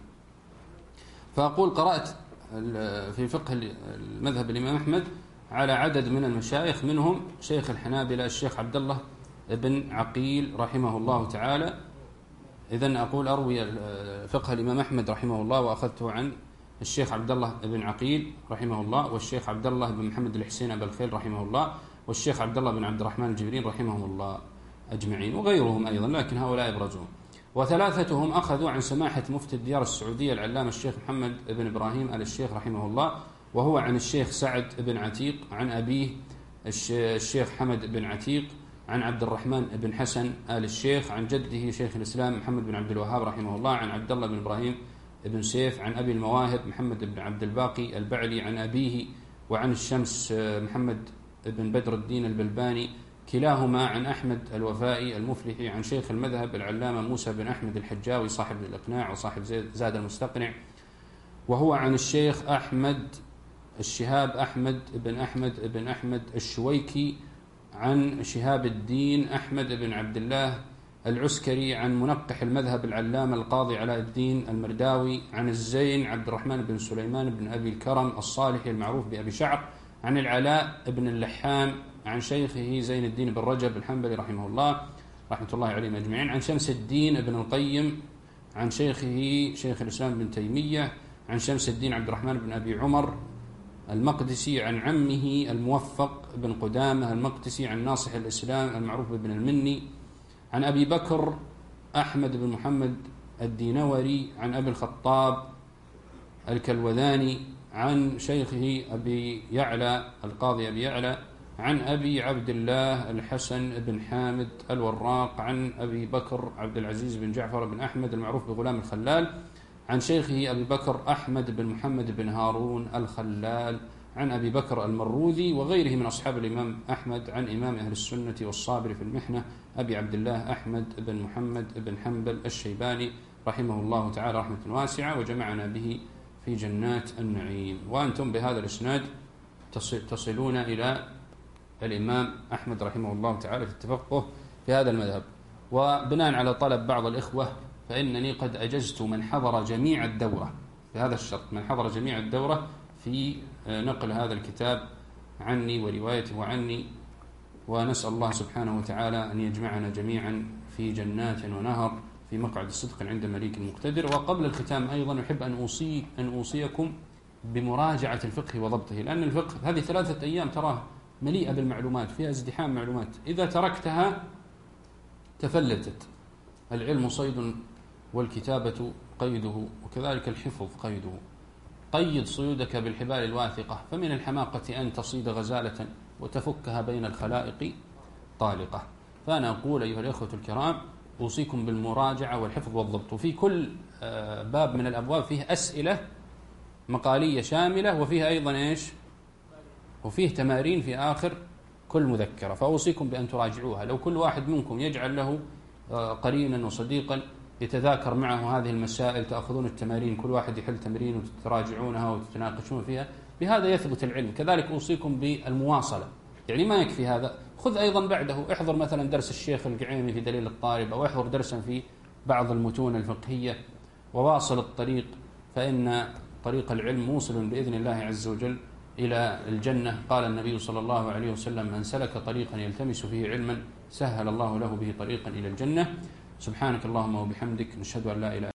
فأقول قرأت في فقه المذهب الإمام أحمد على عدد من المشايخ، منهم شيخ الحنابلة الشيخ عبد الله بن عقيل رحمه الله تعالى. إذن أقول أروي فقه الإمام أحمد رحمه الله وأخذته عن الشيخ عبد الله بن عقيل رحمه الله، والشيخ عبد الله بن محمد الحسين أبا الخيل رحمه الله، والشيخ عبد الله بن عبد الرحمن الجبرين رحمهم الله أجمعين، وغيرهم أيضا، لكن هؤلاء أبرزهم. وثلاثتهم أخذوا عن سماحة مفتي الديار السعودية العلامة الشيخ محمد بن إبراهيم آل الشيخ رحمه الله، وهو عن الشيخ سعد بن عتيق عن أبيه الشيخ حمد بن عتيق عن عبد الرحمن بن حسن آل الشيخ عن جده شيخ الإسلام محمد بن عبد الوهاب رحمه الله، عن عبد الله بن إبراهيم بن سيف عن أبي المواهب محمد بن عبد الباقي البعلي عن أبيه، وعن الشمس محمد بن بدر الدين البلباني كلاهما عن أحمد الوفائي المفلحي عن شيخ المذهب العلامة موسى بن أحمد الحجاوي صاحب الإقناع وصاحب زاد المستقنع، وهو عن الشيخ أحمد الشهاب أحمد بن أحمد بن أحمد الشويكي عن شهاب الدين أحمد بن عبد الله العسكري عن منقح المذهب العلامة القاضي علاء الدين المرداوي عن الزين عبد الرحمن بن سليمان بن أبي الكرم الصالحي المعروف بأبي شعر عن العلاء بن اللحام عن شيخه زين الدين بن رجب الحنبلي رحمه الله رحمة الله عليهم أجمعين، عن شمس الدين بن القيم عن شيخه شيخ الإسلام بن تيمية عن شمس الدين عبد الرحمن بن أبي عمر المقدسي عن عمه الموفق بن قدامة المقدسي عن ناصح الإسلام المعروف بن المني عن أبي بكر أحمد بن محمد الدينوري عن أبي الخطاب الكلوذاني عن شيخه أبي يعلى القاضي أبي يعلى عن أبي عبد الله الحسن بن حامد الوراق عن أبي بكر عبد العزيز بن جعفر بن أحمد المعروف بغلام الخلال عن شيخه أبي بكر أحمد بن محمد بن هارون الخلال عن أبي بكر المروذي وغيره من أصحاب الإمام أحمد عن إمام أهل السنة والصابر في المحنة أبي عبد الله أحمد بن محمد بن حنبل الشيباني رحمه الله تعالى رحمة واسعة وجمعنا به في جنات النعيم. وأنتم بهذا الإسناد تصلون إلى الإمام أحمد رحمه الله تعالى في التفقه في هذا المذهب. وبناء على طلب بعض الإخوة فإنني قد أجزت من حضر جميع الدورة بهذا الشرط، من حضر جميع الدورة في نقل هذا الكتاب عني وروايته عني، ونسأل الله سبحانه وتعالى أن يجمعنا جميعا في جنات ونهر في مقعد صدق عند مليك مقتدر. وقبل الختام أيضا أحب أن أوصي أن أوصيكم بمراجعة الفقه وضبطه، لأن الفقه هذه ثلاثة أيام تراه مليئة بالمعلومات، فيها ازدحام معلومات، إذا تركتها تفلتت. العلم صيد والكتابة قيده، وكذلك الحفظ قيده. قيد صيودك بالحبال الواثقة، فمن الحماقة أن تصيد غزالة وتفكها بين الخلائق طالقة. فأنا أقول أيها الأخوة الكرام أوصيكم بالمراجعة والحفظ والضبط. وفي كل باب من الأبواب فيه أسئلة مقالية شاملة، وفيها أيضا إيش؟ وفيه تمارين في آخر كل مذكرة، فأوصيكم بأن تراجعوها. لو كل واحد منكم يجعل له قرينا وصديقا يتذاكر معه هذه المسائل، تأخذون التمارين كل واحد يحل تمرين وتراجعونها وتتناقشون فيها، بهذا يثبت العلم. كذلك أوصيكم بالمواصلة، يعني ما يكفي هذا، خذ أيضا بعده، احضر مثلا درس الشيخ القعيمي في دليل الطالب، أو احضر درسا في بعض المتون الفقهية، وواصل الطريق، فإن طريق العلم موصل بإذن الله عز وجل إلى الجنة. قال النبي صلى الله عليه وسلم: من سلك طريقا يلتمس فيه علما سهل الله له به طريقا إلى الجنة. سبحانك اللهم وبحمدك، نشهد أن لا إله